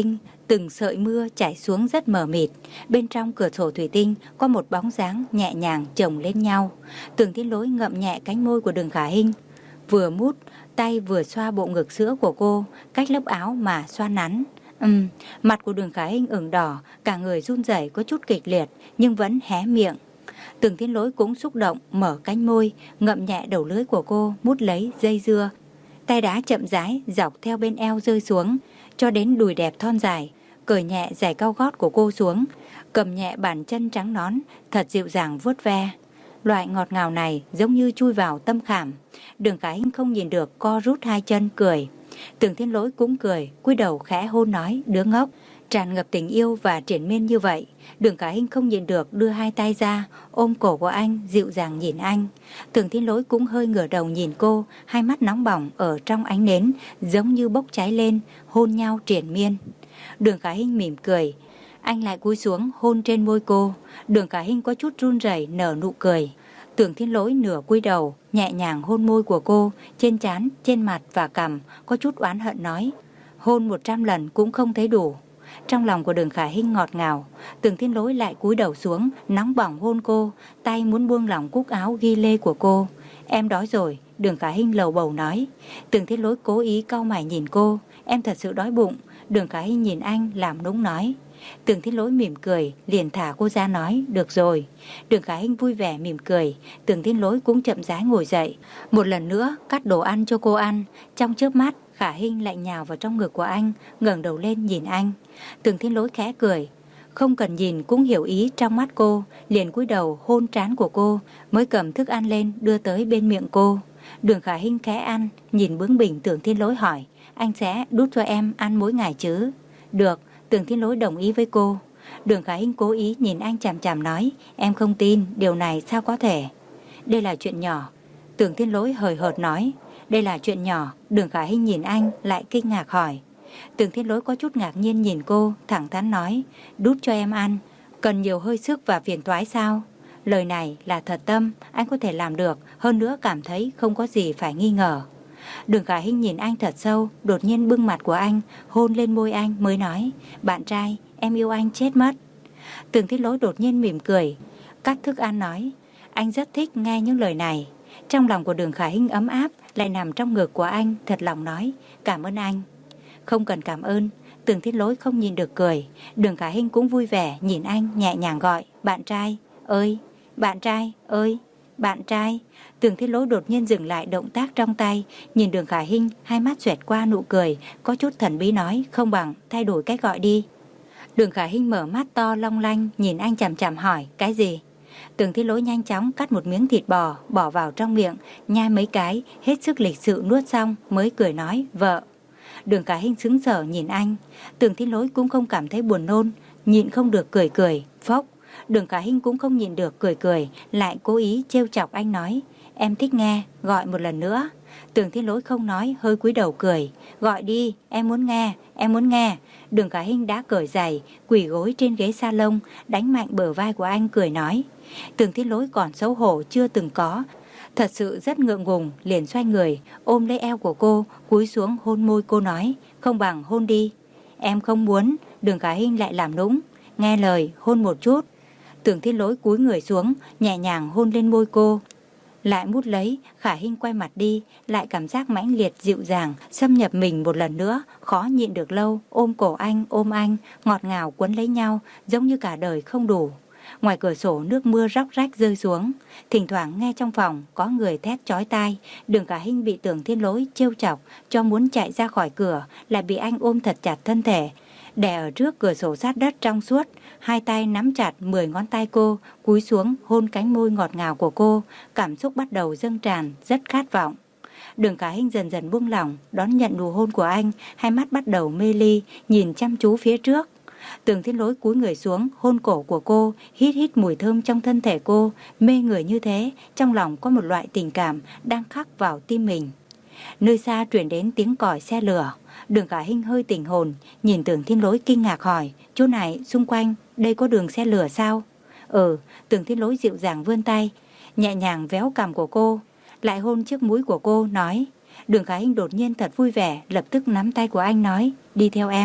Từng sợi mưa chảy xuống rất mờ mịt. Bên trong cửa sổ thủy tinh có một bóng dáng nhẹ nhàng chồng lên nhau. Tưởng Thiên Lỗi ngậm nhẹ cánh môi của Đường Khả Hinh, vừa mút tay vừa xoa bộ ngực sữa của cô, cách lớp áo mà xoa nắn. Ừm, mặt của Đường Khả Hinh ửng đỏ, cả người run rẩy có chút kịch liệt nhưng vẫn hé miệng. Tưởng Thiên Lỗi cũng xúc động mở cánh môi, ngậm nhẹ đầu lưỡi của cô, mút lấy dây dưa. Tay đá chậm rãi dọc theo bên eo rơi xuống cho đến đùi đẹp thon dài, cởi nhẹ giày cao gót của cô xuống, cầm nhẹ bàn chân trắng nõn, thật dịu dàng vuốt ve. Loại ngọt ngào này giống như chui vào tâm khảm. Đường Khả Hinh không nhìn được, co rút hai chân cười. Tưởng Thiên Lỗi cũng cười, cúi đầu khẽ hôn nói, đứa ngốc. Tràn ngập tình yêu và triển miên như vậy, Đường Khả Hinh không nhìn được, đưa hai tay ra ôm cổ của anh, dịu dàng nhìn anh. Tưởng Thiên Lỗi cũng hơi ngửa đầu nhìn cô, hai mắt nóng bỏng ở trong ánh nến giống như bốc cháy lên, hôn nhau triển miên. Đường Khả Hinh mỉm cười, anh lại cúi xuống hôn trên môi cô. Đường Khả Hinh có chút run rẩy nở nụ cười. Tưởng Thiên Lỗi nửa cúi đầu nhẹ nhàng hôn môi của cô, trên trán, trên mặt và cằm, có chút oán hận nói, hôn một trăm lần cũng không thấy đủ. Trong lòng của Đường Khả Hinh ngọt ngào. Tưởng Thiên Lỗi lại cúi đầu xuống, nóng bỏng hôn cô, tay muốn buông lỏng cúc áo ghi lê của cô. Em đói rồi, Đường Khả Hinh lầu bầu nói. Tưởng Thiên Lỗi cố ý cau mày nhìn cô, em thật sự đói bụng. Đường Khả Hinh nhìn anh làm nũng nói. Tưởng Thiên Lỗi mỉm cười, liền thả cô ra nói, được rồi. Đường Khả Hinh vui vẻ mỉm cười. Tưởng Thiên Lỗi cũng chậm rãi ngồi dậy, một lần nữa cắt đồ ăn cho cô ăn. Trong chớp mắt, Khả Hinh lại nhào vào trong ngực của anh, ngẩng đầu lên nhìn anh. Tưởng Thiên Lỗi khẽ cười, không cần nhìn cũng hiểu ý trong mắt cô, liền cúi đầu hôn trán của cô, mới cầm thức ăn lên đưa tới bên miệng cô. Đường Khả Hinh khẽ ăn, nhìn bướng bỉnh Tưởng Thiên Lỗi hỏi, anh sẽ đút cho em ăn mỗi ngày chứ? Được, Tưởng Thiên Lỗi đồng ý với cô. Đường Khả Hinh cố ý nhìn anh chằm chằm nói, em không tin, điều này sao có thể? Đây là chuyện nhỏ. Tưởng Thiên Lỗi hời hợt nói, đây là chuyện nhỏ. Đường Khả Hinh nhìn anh lại kinh ngạc hỏi. Tưởng Thiên Lỗi có chút ngạc nhiên nhìn cô, thẳng thắn nói, đút cho em ăn, cần nhiều hơi sức và phiền toái sao? Lời này là thật tâm, anh có thể làm được, hơn nữa cảm thấy không có gì phải nghi ngờ. Đường Khả Hinh nhìn anh thật sâu, đột nhiên bưng mặt của anh, hôn lên môi anh mới nói, bạn trai, em yêu anh chết mất. Tưởng Thiên Lỗi đột nhiên mỉm cười, cắt thức ăn nói, anh rất thích nghe những lời này. Trong lòng của Đường Khả Hinh ấm áp, lại nằm trong ngực của anh, thật lòng nói, cảm ơn anh. Không cần cảm ơn. Tưởng Thiên Lỗi không nhìn được cười. Đường Khả Hinh cũng vui vẻ nhìn anh nhẹ nhàng gọi, bạn trai ơi, bạn trai ơi, bạn trai. Tưởng Thiên Lỗi đột nhiên dừng lại động tác trong tay, nhìn Đường Khả Hinh, hai mắt xoẹt qua nụ cười, có chút thần bí nói, không bằng thay đổi cách gọi đi. Đường Khả Hinh mở mắt to long lanh nhìn anh chằm chằm hỏi, cái gì? Tưởng Thiên Lỗi nhanh chóng cắt một miếng thịt bò bỏ vào trong miệng, nhai mấy cái, hết sức lịch sự nuốt xong mới cười nói, vợ. Đường Khả Hinh sững sờ nhìn anh. Tưởng Thiên Lỗi cũng không cảm thấy buồn nôn, nhịn không được cười cười, phốc. Đường Khả Hinh cũng không nhịn được cười cười, lại cố ý trêu chọc anh nói, em thích nghe, gọi một lần nữa. Tưởng Thiên Lỗi không nói, hơi cúi đầu cười, gọi đi, em muốn nghe, em muốn nghe. Đường Khả Hinh đã cởi giày, quỳ gối trên ghế salon, đánh mạnh bờ vai của anh cười nói. Tưởng Thiên Lỗi còn xấu hổ chưa từng có, thật sự rất ngượng ngùng, liền xoay người, ôm lấy eo của cô, cúi xuống hôn môi cô nói, không bằng hôn đi. Em không muốn. Đường Khả Hinh lại làm nũng, nghe lời, hôn một chút. Tưởng Thiên Lỗi cúi người xuống, nhẹ nhàng hôn lên môi cô, lại mút lấy. Khả Hinh quay mặt đi, lại cảm giác mãnh liệt dịu dàng xâm nhập mình một lần nữa, khó nhịn được lâu, ôm cổ anh, ôm anh, ngọt ngào quấn lấy nhau, giống như cả đời không đủ. Ngoài cửa sổ nước mưa róc rách rơi xuống, thỉnh thoảng nghe trong phòng có người thét chói tai. Đường Khả Hinh bị Tưởng Thiên Lỗi trêu chọc cho muốn chạy ra khỏi cửa, lại bị anh ôm thật chặt thân thể, đè ở trước cửa sổ sát đất trong suốt, hai tay nắm chặt mười ngón tay cô, cúi xuống hôn cánh môi ngọt ngào của cô, cảm xúc bắt đầu dâng tràn, rất khát vọng. Đường Khả Hinh dần dần buông lỏng, đón nhận nụ hôn của anh, hai mắt bắt đầu mê ly, nhìn chăm chú phía trước. Tưởng Thiên Lỗi cúi người xuống, hôn cổ của cô, hít hít mùi thơm trong thân thể cô, mê người như thế, trong lòng có một loại tình cảm đang khắc vào tim mình. Nơi xa truyền đến tiếng còi xe lửa. Đường Khả Hinh hơi tỉnh hồn, nhìn Tưởng Thiên Lỗi kinh ngạc hỏi, chỗ này, xung quanh, đây có đường xe lửa sao? Ừ. Tưởng Thiên Lỗi dịu dàng vươn tay, nhẹ nhàng véo cằm của cô, lại hôn chiếc mũi của cô, nói. Đường Khả Hinh đột nhiên thật vui vẻ, lập tức nắm tay của anh nói, đi theo em.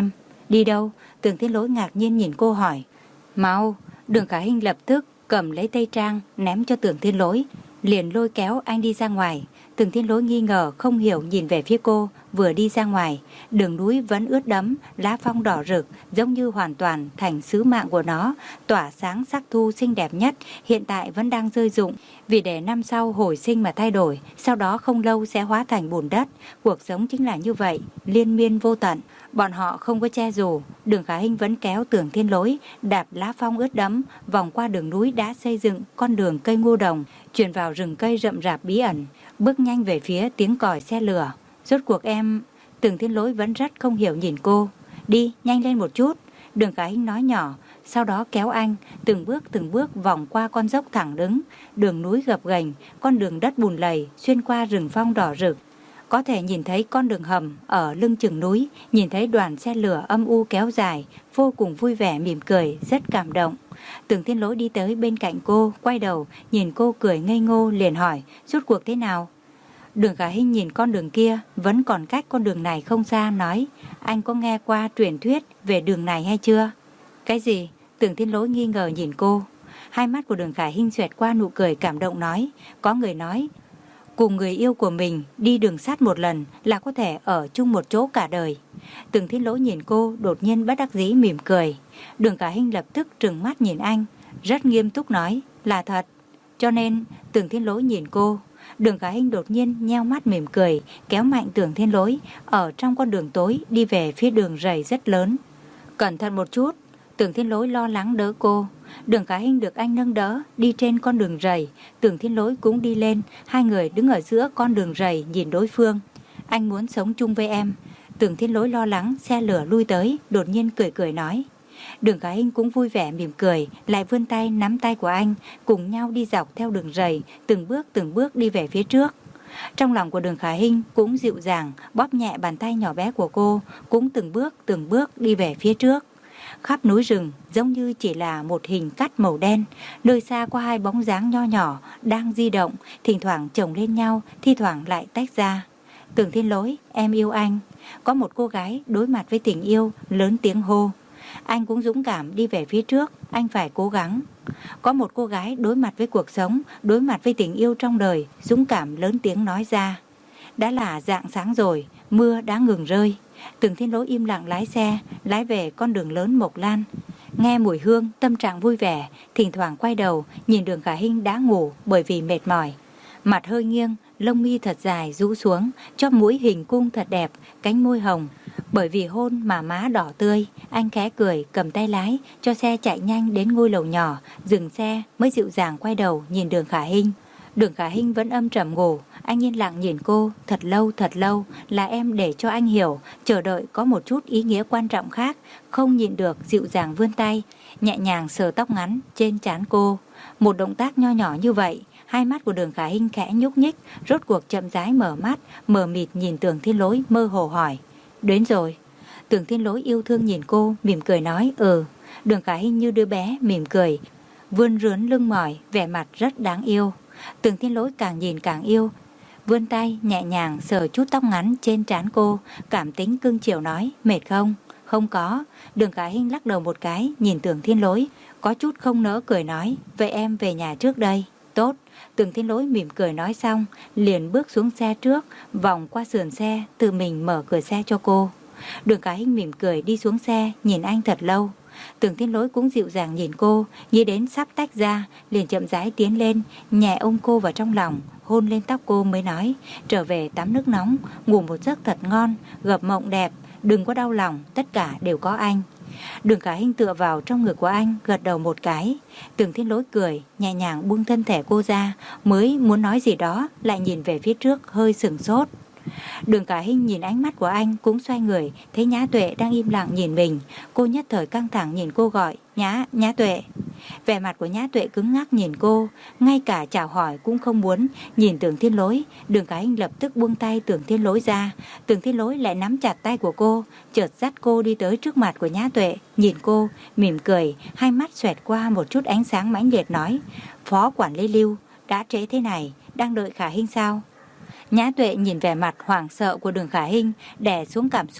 Đi đâu? Tưởng Thiên Lỗi ngạc nhiên nhìn cô hỏi. Mau! Đường Khả Hinh lập tức cầm lấy Tây Trang ném cho Tưởng Thiên Lỗi, liền lôi kéo anh đi ra ngoài. Tưởng Thiên Lỗi nghi ngờ không hiểu nhìn về phía cô. Vừa đi ra ngoài, đường núi vẫn ướt đẫm, lá phong đỏ rực, giống như hoàn toàn thành sứ mạng của nó, tỏa sáng sắc thu xinh đẹp nhất, hiện tại vẫn đang rơi rụng, vì để năm sau hồi sinh mà thay đổi, sau đó không lâu sẽ hóa thành bùn đất. Cuộc sống chính là như vậy, liên miên vô tận. Bọn họ không có che dù, Đường Khả Hinh vẫn kéo Tưởng Thiên Lỗi, đạp lá phong ướt đẫm, vòng qua đường núi đã xây dựng con đường cây ngô đồng, chuyển vào rừng cây rậm rạp bí ẩn, bước nhanh về phía tiếng còi xe lửa. Rốt cuộc em... Tưởng Thiên Lỗi vẫn rất không hiểu nhìn cô. Đi, nhanh lên một chút. Đường Khả Hinh nói nhỏ, sau đó kéo anh, từng bước từng bước vòng qua con dốc thẳng đứng, đường núi gập ghềnh, con đường đất bùn lầy, xuyên qua rừng phong đỏ rực. Có thể nhìn thấy con đường hầm ở lưng chừng núi, nhìn thấy đoàn xe lửa âm u kéo dài, vô cùng vui vẻ mỉm cười, rất cảm động. Tưởng Thiên Lỗi đi tới bên cạnh cô, quay đầu, nhìn cô cười ngây ngô liền hỏi, rốt cuộc thế nào? Đường Khả Hinh nhìn con đường kia, vẫn còn cách con đường này không xa, nói, anh có nghe qua truyền thuyết về đường này hay chưa? Cái gì? Tưởng Thiên Lỗi nghi ngờ nhìn cô. Hai mắt của Đường Khả Hinh xoẹt qua nụ cười cảm động nói, có người nói, cùng người yêu của mình đi đường sắt một lần là có thể ở chung một chỗ cả đời. Tưởng Thiên Lỗi nhìn cô, đột nhiên bất đắc dĩ mỉm cười. Đường Khả Hinh lập tức trừng mắt nhìn anh, rất nghiêm túc nói, là thật. Cho nên, Tưởng Thiên Lỗi nhìn cô. Đường Khả Hinh đột nhiên nheo mắt mỉm cười, kéo mạnh Tưởng Thiên Lỗi ở trong con đường tối đi về phía đường rầy rất lớn. Cẩn thận một chút. Tưởng Thiên Lỗi lo lắng đỡ cô. Đường Khả Hinh được anh nâng đỡ đi trên con đường rầy, Tưởng Thiên Lỗi cũng đi lên. Hai người đứng ở giữa con đường rầy nhìn đối phương. Anh muốn sống chung với em. Tưởng Thiên Lỗi lo lắng xe lửa lui tới, đột nhiên cười cười nói. Đường Khả Hinh cũng vui vẻ mỉm cười, lại vươn tay nắm tay của anh, cùng nhau đi dọc theo đường rầy, từng bước từng bước đi về phía trước. Trong lòng của Đường Khả Hinh cũng dịu dàng, bóp nhẹ bàn tay nhỏ bé của cô, cũng từng bước từng bước đi về phía trước. Khắp núi rừng giống như chỉ là một hình cắt màu đen, nơi xa có hai bóng dáng nho nhỏ đang di động, thỉnh thoảng chồng lên nhau, thi thoảng lại tách ra. Tưởng Thiên Lỗi, em yêu anh. Có một cô gái đối mặt với tình yêu lớn tiếng hô. Anh cũng dũng cảm đi về phía trước, anh phải cố gắng. Có một cô gái đối mặt với cuộc sống, đối mặt với tình yêu trong đời, dũng cảm lớn tiếng nói ra. Đã là rạng sáng rồi, mưa đã ngừng rơi. Tưởng Thiên Lỗi im lặng lái xe, lái về con đường lớn Mộc Lan. Nghe mùi hương, tâm trạng vui vẻ, thỉnh thoảng quay đầu, nhìn Đường Khả Hinh đã ngủ bởi vì mệt mỏi. Mặt hơi nghiêng, lông mi thật dài rũ xuống, chóp mũi hình cung thật đẹp, cánh môi hồng. Bởi vì hôn mà má đỏ tươi, anh khẽ cười cầm tay lái cho xe chạy nhanh đến ngôi lầu nhỏ, dừng xe mới dịu dàng quay đầu nhìn Đường Khả Hinh. Đường Khả Hinh vẫn âm trầm ngủ, anh yên lặng nhìn cô, thật lâu thật lâu là em để cho anh hiểu, chờ đợi có một chút ý nghĩa quan trọng khác, không nhịn được dịu dàng vươn tay, nhẹ nhàng sờ tóc ngắn trên trán cô. Một động tác nho nhỏ như vậy, hai mắt của Đường Khả Hinh khẽ nhúc nhích, rốt cuộc chậm rãi mở mắt, mờ mịt nhìn Tưởng Thiên Lỗi mơ hồ hỏi. Đến rồi. Tưởng Thiên Lỗi yêu thương nhìn cô, mỉm cười nói ừ. Đường Khả Hinh như đứa bé mỉm cười, vươn rướn lưng mỏi, vẻ mặt rất đáng yêu. Tưởng Thiên Lỗi càng nhìn càng yêu, vươn tay nhẹ nhàng sờ chút tóc ngắn trên trán cô, cảm tính cưng chiều nói, mệt không? Không có. Đường Khả Hinh lắc đầu một cái, nhìn Tưởng Thiên Lỗi, có chút không nỡ cười nói, vậy em về nhà trước đây. Tốt. Tưởng Thiên Lỗi mỉm cười nói xong, liền bước xuống xe trước, vòng qua sườn xe, tự mình mở cửa xe cho cô. Đường Khả Hinh mỉm cười đi xuống xe, nhìn anh thật lâu. Tưởng Thiên Lỗi cũng dịu dàng nhìn cô, nghĩ đến sắp tách ra, liền chậm rãi tiến lên, nhẹ ôm cô vào trong lòng, hôn lên tóc cô mới nói, trở về tắm nước nóng, ngủ một giấc thật ngon, gặp mộng đẹp, đừng có đau lòng, tất cả đều có anh. Đường Khả Hinh tựa vào trong ngực của anh, gật đầu một cái. Tưởng Thiên Lỗi cười, nhẹ nhàng buông thân thể cô ra, mới muốn nói gì đó, lại nhìn về phía trước hơi sửng sốt. Đường Khả Hinh nhìn ánh mắt của anh cũng xoay người, thấy Nhã Tuệ đang im lặng nhìn mình. Cô nhất thời căng thẳng nhìn cô gọi, Nhã, Nhã Tuệ. Vẻ mặt của Nhã Tuệ cứng ngắc nhìn cô, ngay cả chào hỏi cũng không muốn. Nhìn Tưởng Thiên Lỗi, Đường Khả Hinh lập tức buông tay Tưởng Thiên Lỗi ra. Tưởng Thiên Lỗi lại nắm chặt tay của cô, chợt dắt cô đi tới trước mặt của Nhã Tuệ, nhìn cô, mỉm cười, hai mắt xoẹt qua một chút ánh sáng mãnh liệt nói, Phó quản lý Lưu, đã trễ thế này, đang đợi Khả Hinh sao? Nhã Tuệ nhìn vẻ mặt hoảng sợ của Đường Khả Hinh, đè xuống cảm xúc,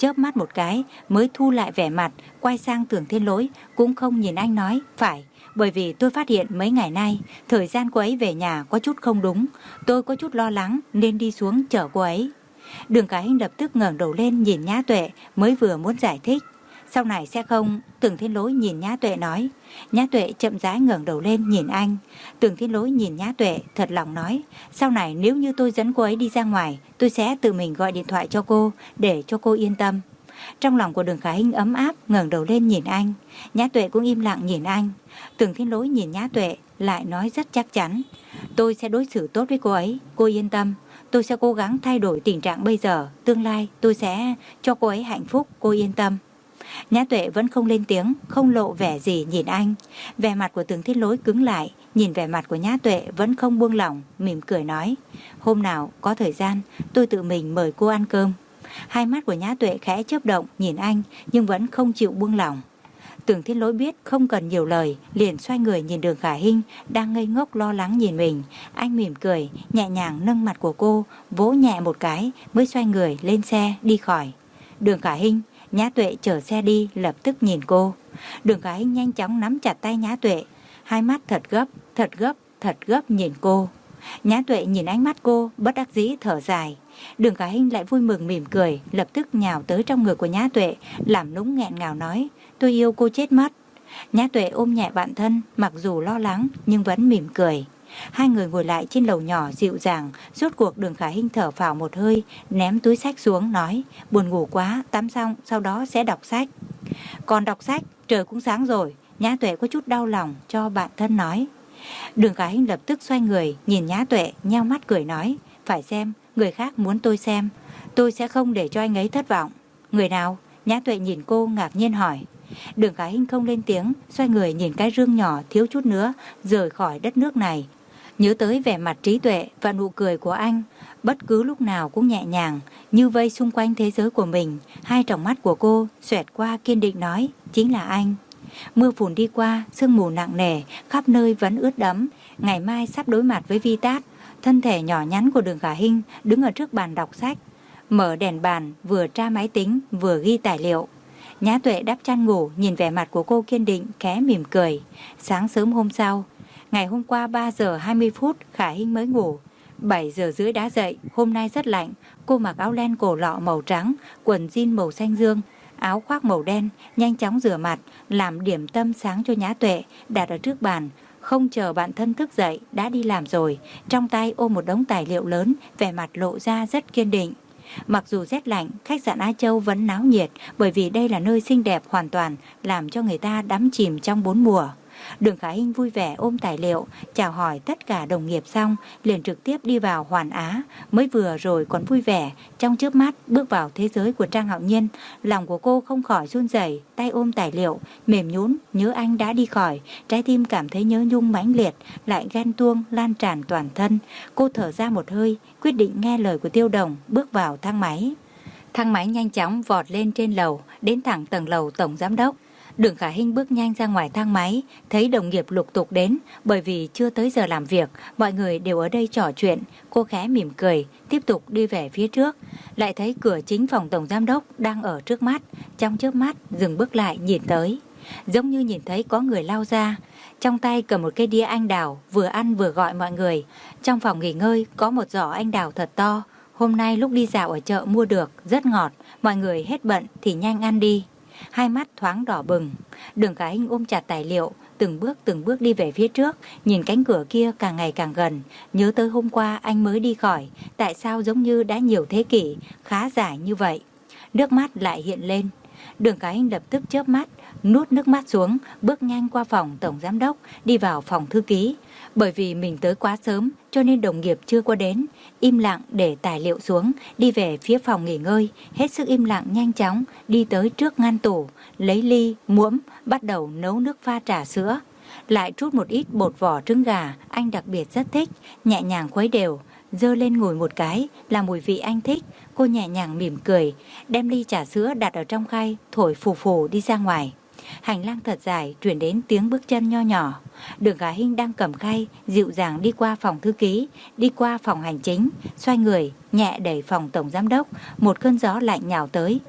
chớp mắt một cái mới thu lại vẻ mặt, quay sang Tưởng Thiên Lỗi, cũng không nhìn anh nói, phải, bởi vì tôi phát hiện mấy ngày nay, thời gian cô ấy về nhà có chút không đúng, tôi có chút lo lắng nên đi xuống chở cô ấy. Đường Khả Hinh lập tức ngẩng đầu lên nhìn Nhã Tuệ, mới vừa muốn giải thích. Sau này sẽ không, Tưởng Thiên Lỗi nhìn Nhã Tuệ nói. Nhã Tuệ chậm rãi ngẩng đầu lên nhìn anh. Tưởng Thiên Lỗi nhìn Nhã Tuệ thật lòng nói, sau này nếu như tôi dẫn cô ấy đi ra ngoài, tôi sẽ tự mình gọi điện thoại cho cô, để cho cô yên tâm. Trong lòng của Đường Khả Hinh ấm áp, ngẩng đầu lên nhìn anh. Nhã Tuệ cũng im lặng nhìn anh. Tưởng Thiên Lỗi nhìn Nhã Tuệ lại nói rất chắc chắn, tôi sẽ đối xử tốt với cô ấy, cô yên tâm. Tôi sẽ cố gắng thay đổi tình trạng bây giờ, tương lai tôi sẽ cho cô ấy hạnh phúc, cô yên tâm. Nhã Tuệ vẫn không lên tiếng, không lộ vẻ gì nhìn anh. Vẻ mặt của Tưởng Thiên Lỗi cứng lại, nhìn vẻ mặt của Nhã Tuệ vẫn không buông lỏng, mỉm cười nói, hôm nào có thời gian tôi tự mình mời cô ăn cơm. Hai mắt của Nhã Tuệ khẽ chớp động nhìn anh, nhưng vẫn không chịu buông lỏng. Tưởng Thiên Lỗi biết không cần nhiều lời, liền xoay người nhìn Đường Khả Hinh đang ngây ngốc lo lắng nhìn mình. Anh mỉm cười, nhẹ nhàng nâng mặt của cô, vỗ nhẹ một cái, mới xoay người lên xe đi khỏi. Đường Khả Hinh, Nhã Tuệ chở xe đi, lập tức nhìn cô. Đường Khả Hinh nhanh chóng nắm chặt tay Nhã Tuệ, hai mắt thật gấp, thật gấp, thật gấp nhìn cô. Nhã Tuệ nhìn ánh mắt cô, bất đắc dĩ thở dài. Đường Khả Hinh lại vui mừng mỉm cười, lập tức nhào tới trong ngực của Nhã Tuệ, làm nũng nghẹn ngào nói, tôi yêu cô chết mất. Nhã Tuệ ôm nhẹ bạn thân, mặc dù lo lắng nhưng vẫn mỉm cười. Hai người ngồi lại trên lầu nhỏ dịu dàng. Rốt cuộc Đường Khả Hinh thở phào một hơi, ném túi sách xuống nói, buồn ngủ quá, tắm xong sau đó sẽ đọc sách. Còn đọc sách, trời cũng sáng rồi. Nhã Tuệ có chút đau lòng cho bạn thân nói. Đường Khả Hinh lập tức xoay người nhìn Nhã Tuệ, nheo mắt cười nói, phải xem, người khác muốn tôi xem, tôi sẽ không để cho anh ấy thất vọng. Người nào? Nhã Tuệ nhìn cô ngạc nhiên hỏi. Đường Khả Hinh không lên tiếng, xoay người nhìn cái rương nhỏ thiếu chút nữa rời khỏi đất nước này. Nhớ tới vẻ mặt trí tuệ và nụ cười của anh, bất cứ lúc nào cũng nhẹ nhàng, như vây xung quanh thế giới của mình. Hai tròng mắt của cô xoẹt qua kiên định nói, chính là anh. Mưa phùn đi qua, sương mù nặng nề, khắp nơi vẫn ướt đẫm. Ngày mai sắp đối mặt với vi tát. Thân thể nhỏ nhắn của Đường Khả Hinh đứng ở trước bàn đọc sách, mở đèn bàn, vừa tra máy tính, vừa ghi tài liệu. Nhã Tuệ đắp chăn ngủ, nhìn vẻ mặt của cô kiên định, khẽ mỉm cười. Sáng sớm hôm sau, ngày hôm qua ba giờ hai mươi phút Khả Hinh mới ngủ, bảy giờ rưỡi đã dậy. Hôm nay rất lạnh, cô mặc áo len cổ lọ màu trắng, quần jean màu xanh dương, áo khoác màu đen, nhanh chóng rửa mặt, làm điểm tâm sáng cho Nhã Tuệ, đặt ở trước bàn. Không chờ bạn thân thức dậy, đã đi làm rồi, trong tay ôm một đống tài liệu lớn, vẻ mặt lộ ra rất kiên định. Mặc dù rét lạnh, khách sạn Á Châu vẫn náo nhiệt, bởi vì đây là nơi xinh đẹp hoàn toàn, làm cho người ta đắm chìm trong bốn mùa. Đường Khả Hinh vui vẻ ôm tài liệu, chào hỏi tất cả đồng nghiệp xong, liền trực tiếp đi vào Hoàn Á. Mới vừa rồi còn vui vẻ, trong chớp mắt bước vào thế giới của Trang Hạo Nhiên. Lòng của cô không khỏi run rẩy, tay ôm tài liệu, mềm nhũn, nhớ anh đã đi khỏi. Trái tim cảm thấy nhớ nhung mãnh liệt, lại ghen tuông lan tràn toàn thân. Cô thở ra một hơi, quyết định nghe lời của Tiêu Đồng, bước vào thang máy. Thang máy nhanh chóng vọt lên trên lầu, đến thẳng tầng lầu tổng giám đốc. Đường Khả Hinh bước nhanh ra ngoài thang máy, thấy đồng nghiệp lục tục đến, bởi vì chưa tới giờ làm việc, mọi người đều ở đây trò chuyện. Cô khẽ mỉm cười, tiếp tục đi về phía trước, lại thấy cửa chính phòng tổng giám đốc đang ở trước mắt. Trong chớp mắt dừng bước lại nhìn tới, giống như nhìn thấy có người lao ra, trong tay cầm một cây đĩa anh đào, vừa ăn vừa gọi mọi người. Trong phòng nghỉ ngơi có một giỏ anh đào thật to, hôm nay lúc đi dạo ở chợ mua được, rất ngọt, mọi người hết bận thì nhanh ăn đi. Hai mắt thoáng đỏ bừng. Đường Khả Hinh ôm chặt tài liệu, từng bước từng bước đi về phía trước, nhìn cánh cửa kia càng ngày càng gần. Nhớ tới hôm qua anh mới đi khỏi, tại sao giống như đã nhiều thế kỷ, khá dài như vậy. Nước mắt lại hiện lên. Đường Khả Hinh lập tức chớp mắt, nuốt nước mắt xuống, bước nhanh qua phòng tổng giám đốc, đi vào phòng thư ký. Bởi vì mình tới quá sớm cho nên đồng nghiệp chưa qua đến, im lặng để tài liệu xuống, đi về phía phòng nghỉ ngơi, hết sức im lặng nhanh chóng đi tới trước ngăn tủ, lấy ly, muỗng, bắt đầu nấu nước pha trà sữa. Lại trút một ít bột vỏ trứng gà, anh đặc biệt rất thích, nhẹ nhàng khuấy đều, dơ lên ngồi một cái là mùi vị anh thích. Cô nhẹ nhàng mỉm cười, đem ly trà sữa đặt ở trong khay, thổi phù phù đi ra ngoài. Hành lang thật dài truyền đến tiếng bước chân nho nhỏ. Đường Khả Hinh đang cầm khay, dịu dàng đi qua phòng thư ký, đi qua phòng hành chính, xoay người nhẹ đẩy phòng tổng giám đốc. Một cơn gió lạnh nhào tới,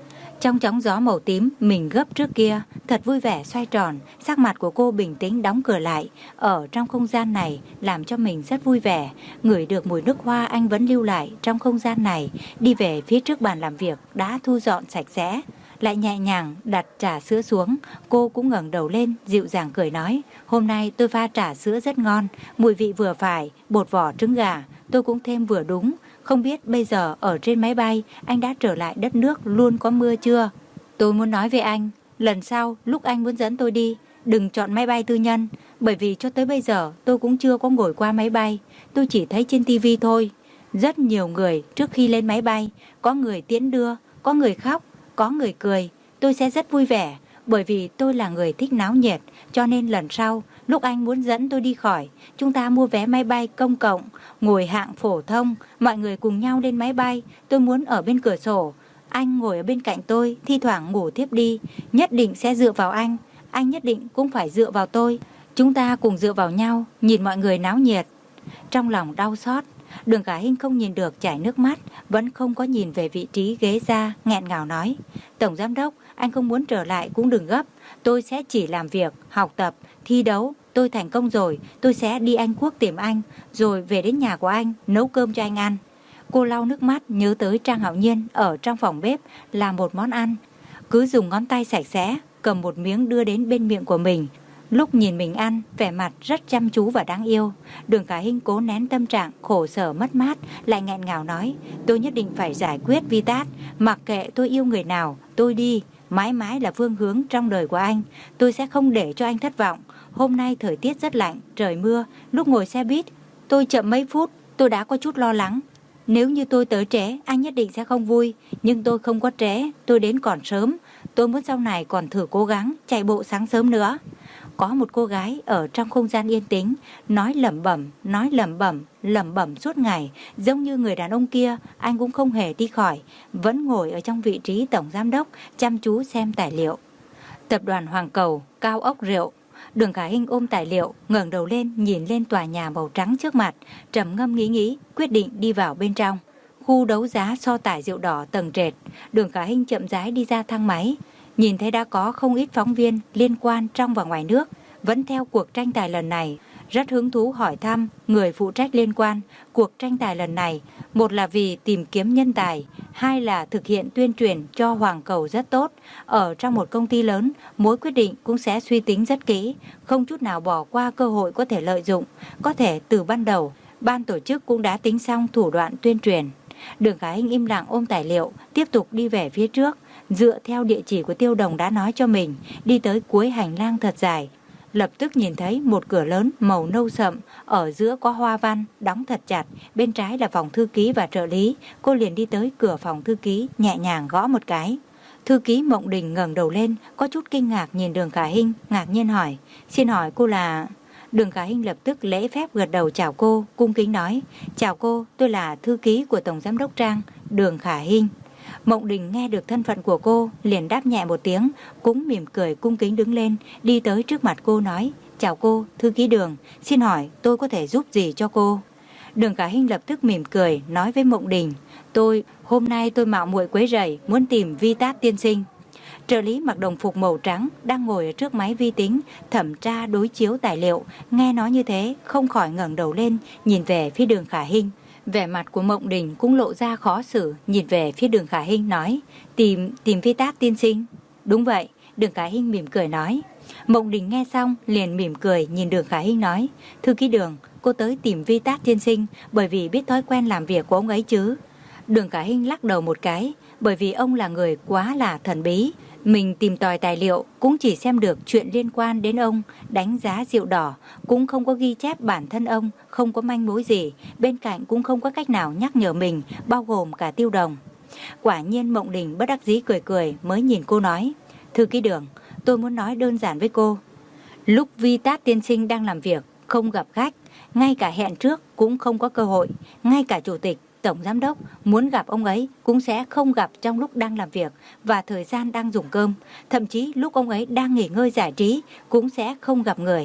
Trong chóng gió màu tím mình gấp trước kia, thật vui vẻ xoay tròn, sắc mặt của cô bình tĩnh đóng cửa lại. Ở trong không gian này làm cho mình rất vui vẻ, ngửi được mùi nước hoa anh vẫn lưu lại trong không gian này. Đi về phía trước bàn làm việc đã thu dọn sạch sẽ, lại nhẹ nhàng đặt trà sữa xuống. Cô cũng ngẩng đầu lên, dịu dàng cười nói, hôm nay tôi pha trà sữa rất ngon, mùi vị vừa phải, bột vỏ trứng gà tôi cũng thêm vừa đúng. Không biết bây giờ ở trên máy bay anh đã trở lại đất nước luôn có mưa chưa? Tôi muốn nói với anh, lần sau lúc anh muốn dẫn tôi đi, đừng chọn máy bay tư nhân, bởi vì cho tới bây giờ tôi cũng chưa có ngồi qua máy bay, tôi chỉ thấy trên tivi thôi. Rất nhiều người trước khi lên máy bay, có người tiễn đưa, có người khóc, có người cười. Tôi sẽ rất vui vẻ, bởi vì tôi là người thích náo nhiệt, cho nên lần sau lúc anh muốn dẫn tôi đi khỏi, chúng ta mua vé máy bay công cộng, ngồi hạng phổ thông, mọi người cùng nhau lên máy bay. Tôi muốn ở bên cửa sổ, anh ngồi ở bên cạnh tôi, thi thoảng ngủ thiếp đi. Nhất định sẽ dựa vào anh, anh nhất định cũng phải dựa vào tôi. Chúng ta cùng dựa vào nhau, nhìn mọi người náo nhiệt. Trong lòng đau xót, Đường Khả Hinh không nhìn được chảy nước mắt, vẫn không có nhìn về vị trí ghế ra, nghẹn ngào nói, Tổng Giám đốc, anh không muốn trở lại cũng đừng gấp, tôi sẽ chỉ làm việc, học tập, thi đấu. Tôi thành công rồi, tôi sẽ đi Anh Quốc tìm anh, rồi về đến nhà của anh, nấu cơm cho anh ăn. Cô lau nước mắt nhớ tới Trang Hạo Nhiên ở trong phòng bếp làm một món ăn, cứ dùng ngón tay sạch sẽ, cầm một miếng đưa đến bên miệng của mình. Lúc nhìn mình ăn, vẻ mặt rất chăm chú và đáng yêu. Đường Khả Hinh cố nén tâm trạng khổ sở mất mát, lại nghẹn ngào nói, tôi nhất định phải giải quyết Vitat, mặc kệ tôi yêu người nào, tôi đi, mãi mãi là phương hướng trong đời của anh. Tôi sẽ không để cho anh thất vọng. Hôm nay thời tiết rất lạnh, trời mưa, lúc ngồi xe buýt, tôi chậm mấy phút, tôi đã có chút lo lắng. Nếu như tôi tới trễ, anh nhất định sẽ không vui, nhưng tôi không có trễ, tôi đến còn sớm. Tôi muốn sau này còn thử cố gắng chạy bộ sáng sớm nữa. Có một cô gái ở trong không gian yên tĩnh, nói lẩm bẩm, nói lẩm bẩm, lẩm bẩm suốt ngày, giống như người đàn ông kia, anh cũng không hề đi khỏi, vẫn ngồi ở trong vị trí tổng giám đốc, chăm chú xem tài liệu. Tập đoàn Hoàng Cầu, cao ốc rượu. Đường Khả Hinh ôm tài liệu, ngẩng đầu lên nhìn lên tòa nhà màu trắng trước mặt, trầm ngâm nghĩ nghĩ, quyết định đi vào bên trong. Khu đấu giá so tải rượu đỏ tầng trệt. Đường Khả Hinh chậm rãi đi ra thang máy, nhìn thấy đã có không ít phóng viên liên quan trong và ngoài nước vẫn theo cuộc tranh tài lần này, rất hứng thú hỏi thăm người phụ trách liên quan. Cuộc tranh tài lần này, một là vì tìm kiếm nhân tài, hai là thực hiện tuyên truyền cho Hoàng Cầu rất tốt. Ở trong một công ty lớn, mỗi quyết định cũng sẽ suy tính rất kỹ, không chút nào bỏ qua cơ hội có thể lợi dụng. Có thể từ ban đầu, ban tổ chức cũng đã tính xong thủ đoạn tuyên truyền. Đường Khả Hinh im lặng ôm tài liệu, tiếp tục đi về phía trước, dựa theo địa chỉ của Tiêu Đồng đã nói cho mình, đi tới cuối hành lang thật dài. Lập tức nhìn thấy một cửa lớn màu nâu sậm, ở giữa có hoa văn, đóng thật chặt, bên trái là phòng thư ký và trợ lý. Cô liền đi tới cửa phòng thư ký, nhẹ nhàng gõ một cái. Thư ký Mộng Đình ngẩng đầu lên, có chút kinh ngạc nhìn Đường Khả Hinh, ngạc nhiên hỏi, xin hỏi cô là... Đường Khả Hinh lập tức lễ phép gật đầu chào cô, cung kính nói, chào cô, tôi là thư ký của Tổng Giám đốc Trang, Đường Khả Hinh. Mộng Đình nghe được thân phận của cô, liền đáp nhẹ một tiếng, cũng mỉm cười cung kính đứng lên, đi tới trước mặt cô nói, chào cô, thư ký Đường, xin hỏi tôi có thể giúp gì cho cô? Đường Khả Hinh lập tức mỉm cười, nói với Mộng Đình, tôi, hôm nay tôi mạo muội quấy rầy, muốn tìm Vitat tiên sinh. Trợ lý mặc đồng phục màu trắng đang ngồi ở trước máy vi tính thẩm tra đối chiếu tài liệu, nghe nói như thế không khỏi ngẩng đầu lên nhìn về phía Đường Khả Hinh. Vẻ mặt của Mộng Đình cũng lộ ra khó xử, nhìn về phía Đường Khả Hinh nói, tìm tìm Vitat tiên sinh. Đúng vậy, Đường Khả Hinh mỉm cười nói. Mộng Đình nghe xong liền mỉm cười nhìn Đường Khả Hinh nói, thư ký Đường, cô tới tìm Vitat tiên sinh bởi vì biết thói quen làm việc của ông ấy chứ? Đường Khả Hinh lắc đầu một cái, bởi vì ông là người quá là thần bí. Mình tìm tòi tài liệu cũng chỉ xem được chuyện liên quan đến ông, đánh giá rượu đỏ, cũng không có ghi chép bản thân ông, không có manh mối gì, bên cạnh cũng không có cách nào nhắc nhở mình, bao gồm cả Tiêu Đồng. Quả nhiên Mộng Đình bất đắc dĩ cười cười mới nhìn cô nói, thư ký Đường, tôi muốn nói đơn giản với cô. Lúc Vitat tiên sinh đang làm việc, không gặp khách, ngay cả hẹn trước cũng không có cơ hội, ngay cả chủ tịch, tổng giám đốc muốn gặp ông ấy cũng sẽ không gặp trong lúc đang làm việc và thời gian đang dùng cơm, thậm chí lúc ông ấy đang nghỉ ngơi giải trí cũng sẽ không gặp người.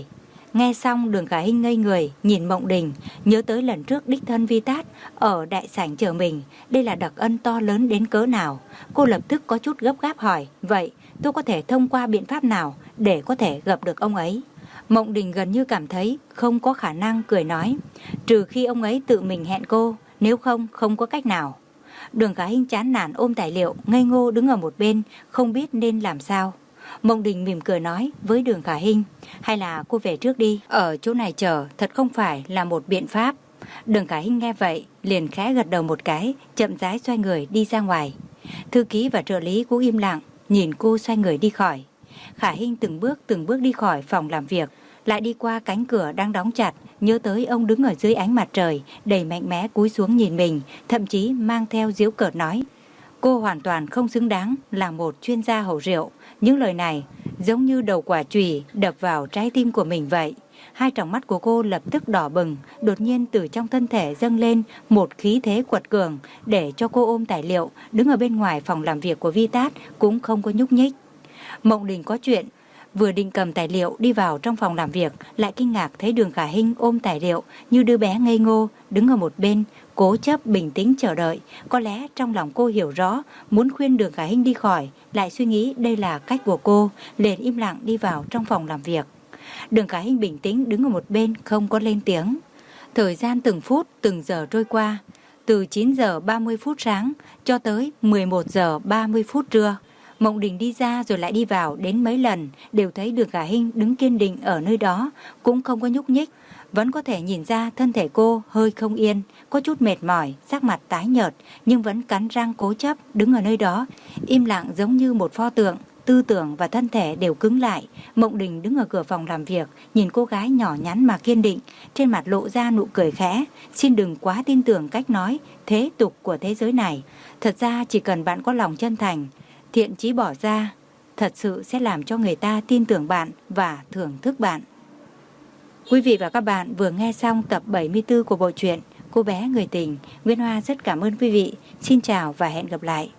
Nghe xong Đường Khả Hinh ngây người, nhìn Mộng Đình, nhớ tới lần trước đích thân Vi Tát ở đại sảnh chờ mình, đây là đặc ân to lớn đến cỡ nào. Cô lập tức có chút gấp gáp hỏi, vậy tôi có thể thông qua biện pháp nào để có thể gặp được ông ấy? Mộng Đình gần như cảm thấy không có khả năng, cười nói, trừ khi ông ấy tự mình hẹn cô, nếu không, không có cách nào. Đường Khả Hinh chán nản ôm tài liệu, ngây ngô đứng ở một bên, không biết nên làm sao. Mộng Đình mỉm cười nói với Đường Khả Hinh, hay là cô về trước đi, ở chỗ này chờ thật không phải là một biện pháp. Đường Khả Hinh nghe vậy, liền khẽ gật đầu một cái, chậm rãi xoay người đi ra ngoài. Thư ký và trợ lý cũng im lặng, nhìn cô xoay người đi khỏi. Khả Hinh từng bước từng bước đi khỏi phòng làm việc, lại đi qua cánh cửa đang đóng chặt, nhớ tới ông đứng ở dưới ánh mặt trời, đầy mạnh mẽ cúi xuống nhìn mình, thậm chí mang theo giễu cợt nói, cô hoàn toàn không xứng đáng là một chuyên gia hầu rượu. Những lời này giống như đầu quả chùy đập vào trái tim của mình vậy. Hai tròng mắt của cô lập tức đỏ bừng, đột nhiên từ trong thân thể dâng lên một khí thế quật cường, để cho cô ôm tài liệu, đứng ở bên ngoài phòng làm việc của Vi Tát cũng không có nhúc nhích. Mộng Đình có chuyện, vừa định cầm tài liệu đi vào trong phòng làm việc, lại kinh ngạc thấy Đường Khả Hinh ôm tài liệu như đứa bé ngây ngô, đứng ở một bên, cố chấp bình tĩnh chờ đợi. Có lẽ trong lòng cô hiểu rõ, muốn khuyên Đường Khả Hinh đi khỏi, lại suy nghĩ đây là cách của cô, liền im lặng đi vào trong phòng làm việc. Đường Khả Hinh bình tĩnh đứng ở một bên, không có lên tiếng. Thời gian từng phút, từng giờ trôi qua, từ chín giờ ba mươi phút sáng cho tới mười một giờ ba mươi phút trưa. Mộng Đình đi ra rồi lại đi vào đến mấy lần, đều thấy Đường Khả Hinh đứng kiên định ở nơi đó, cũng không có nhúc nhích. Vẫn có thể nhìn ra thân thể cô hơi không yên, có chút mệt mỏi, sắc mặt tái nhợt, nhưng vẫn cắn răng cố chấp đứng ở nơi đó, im lặng giống như một pho tượng, tư tưởng và thân thể đều cứng lại. Mộng Đình đứng ở cửa phòng làm việc, nhìn cô gái nhỏ nhắn mà kiên định, trên mặt lộ ra nụ cười khẽ, xin đừng quá tin tưởng cách nói, thế tục của thế giới này. Thật ra chỉ cần bạn có lòng chân thành, thiện chí bỏ ra, thật sự sẽ làm cho người ta tin tưởng bạn và thưởng thức bạn. Quý vị và các bạn vừa nghe xong tập bảy mươi tư của bộ truyện Cô bé người tình. Nguyên Hoa rất cảm ơn quý vị. Xin chào và hẹn gặp lại.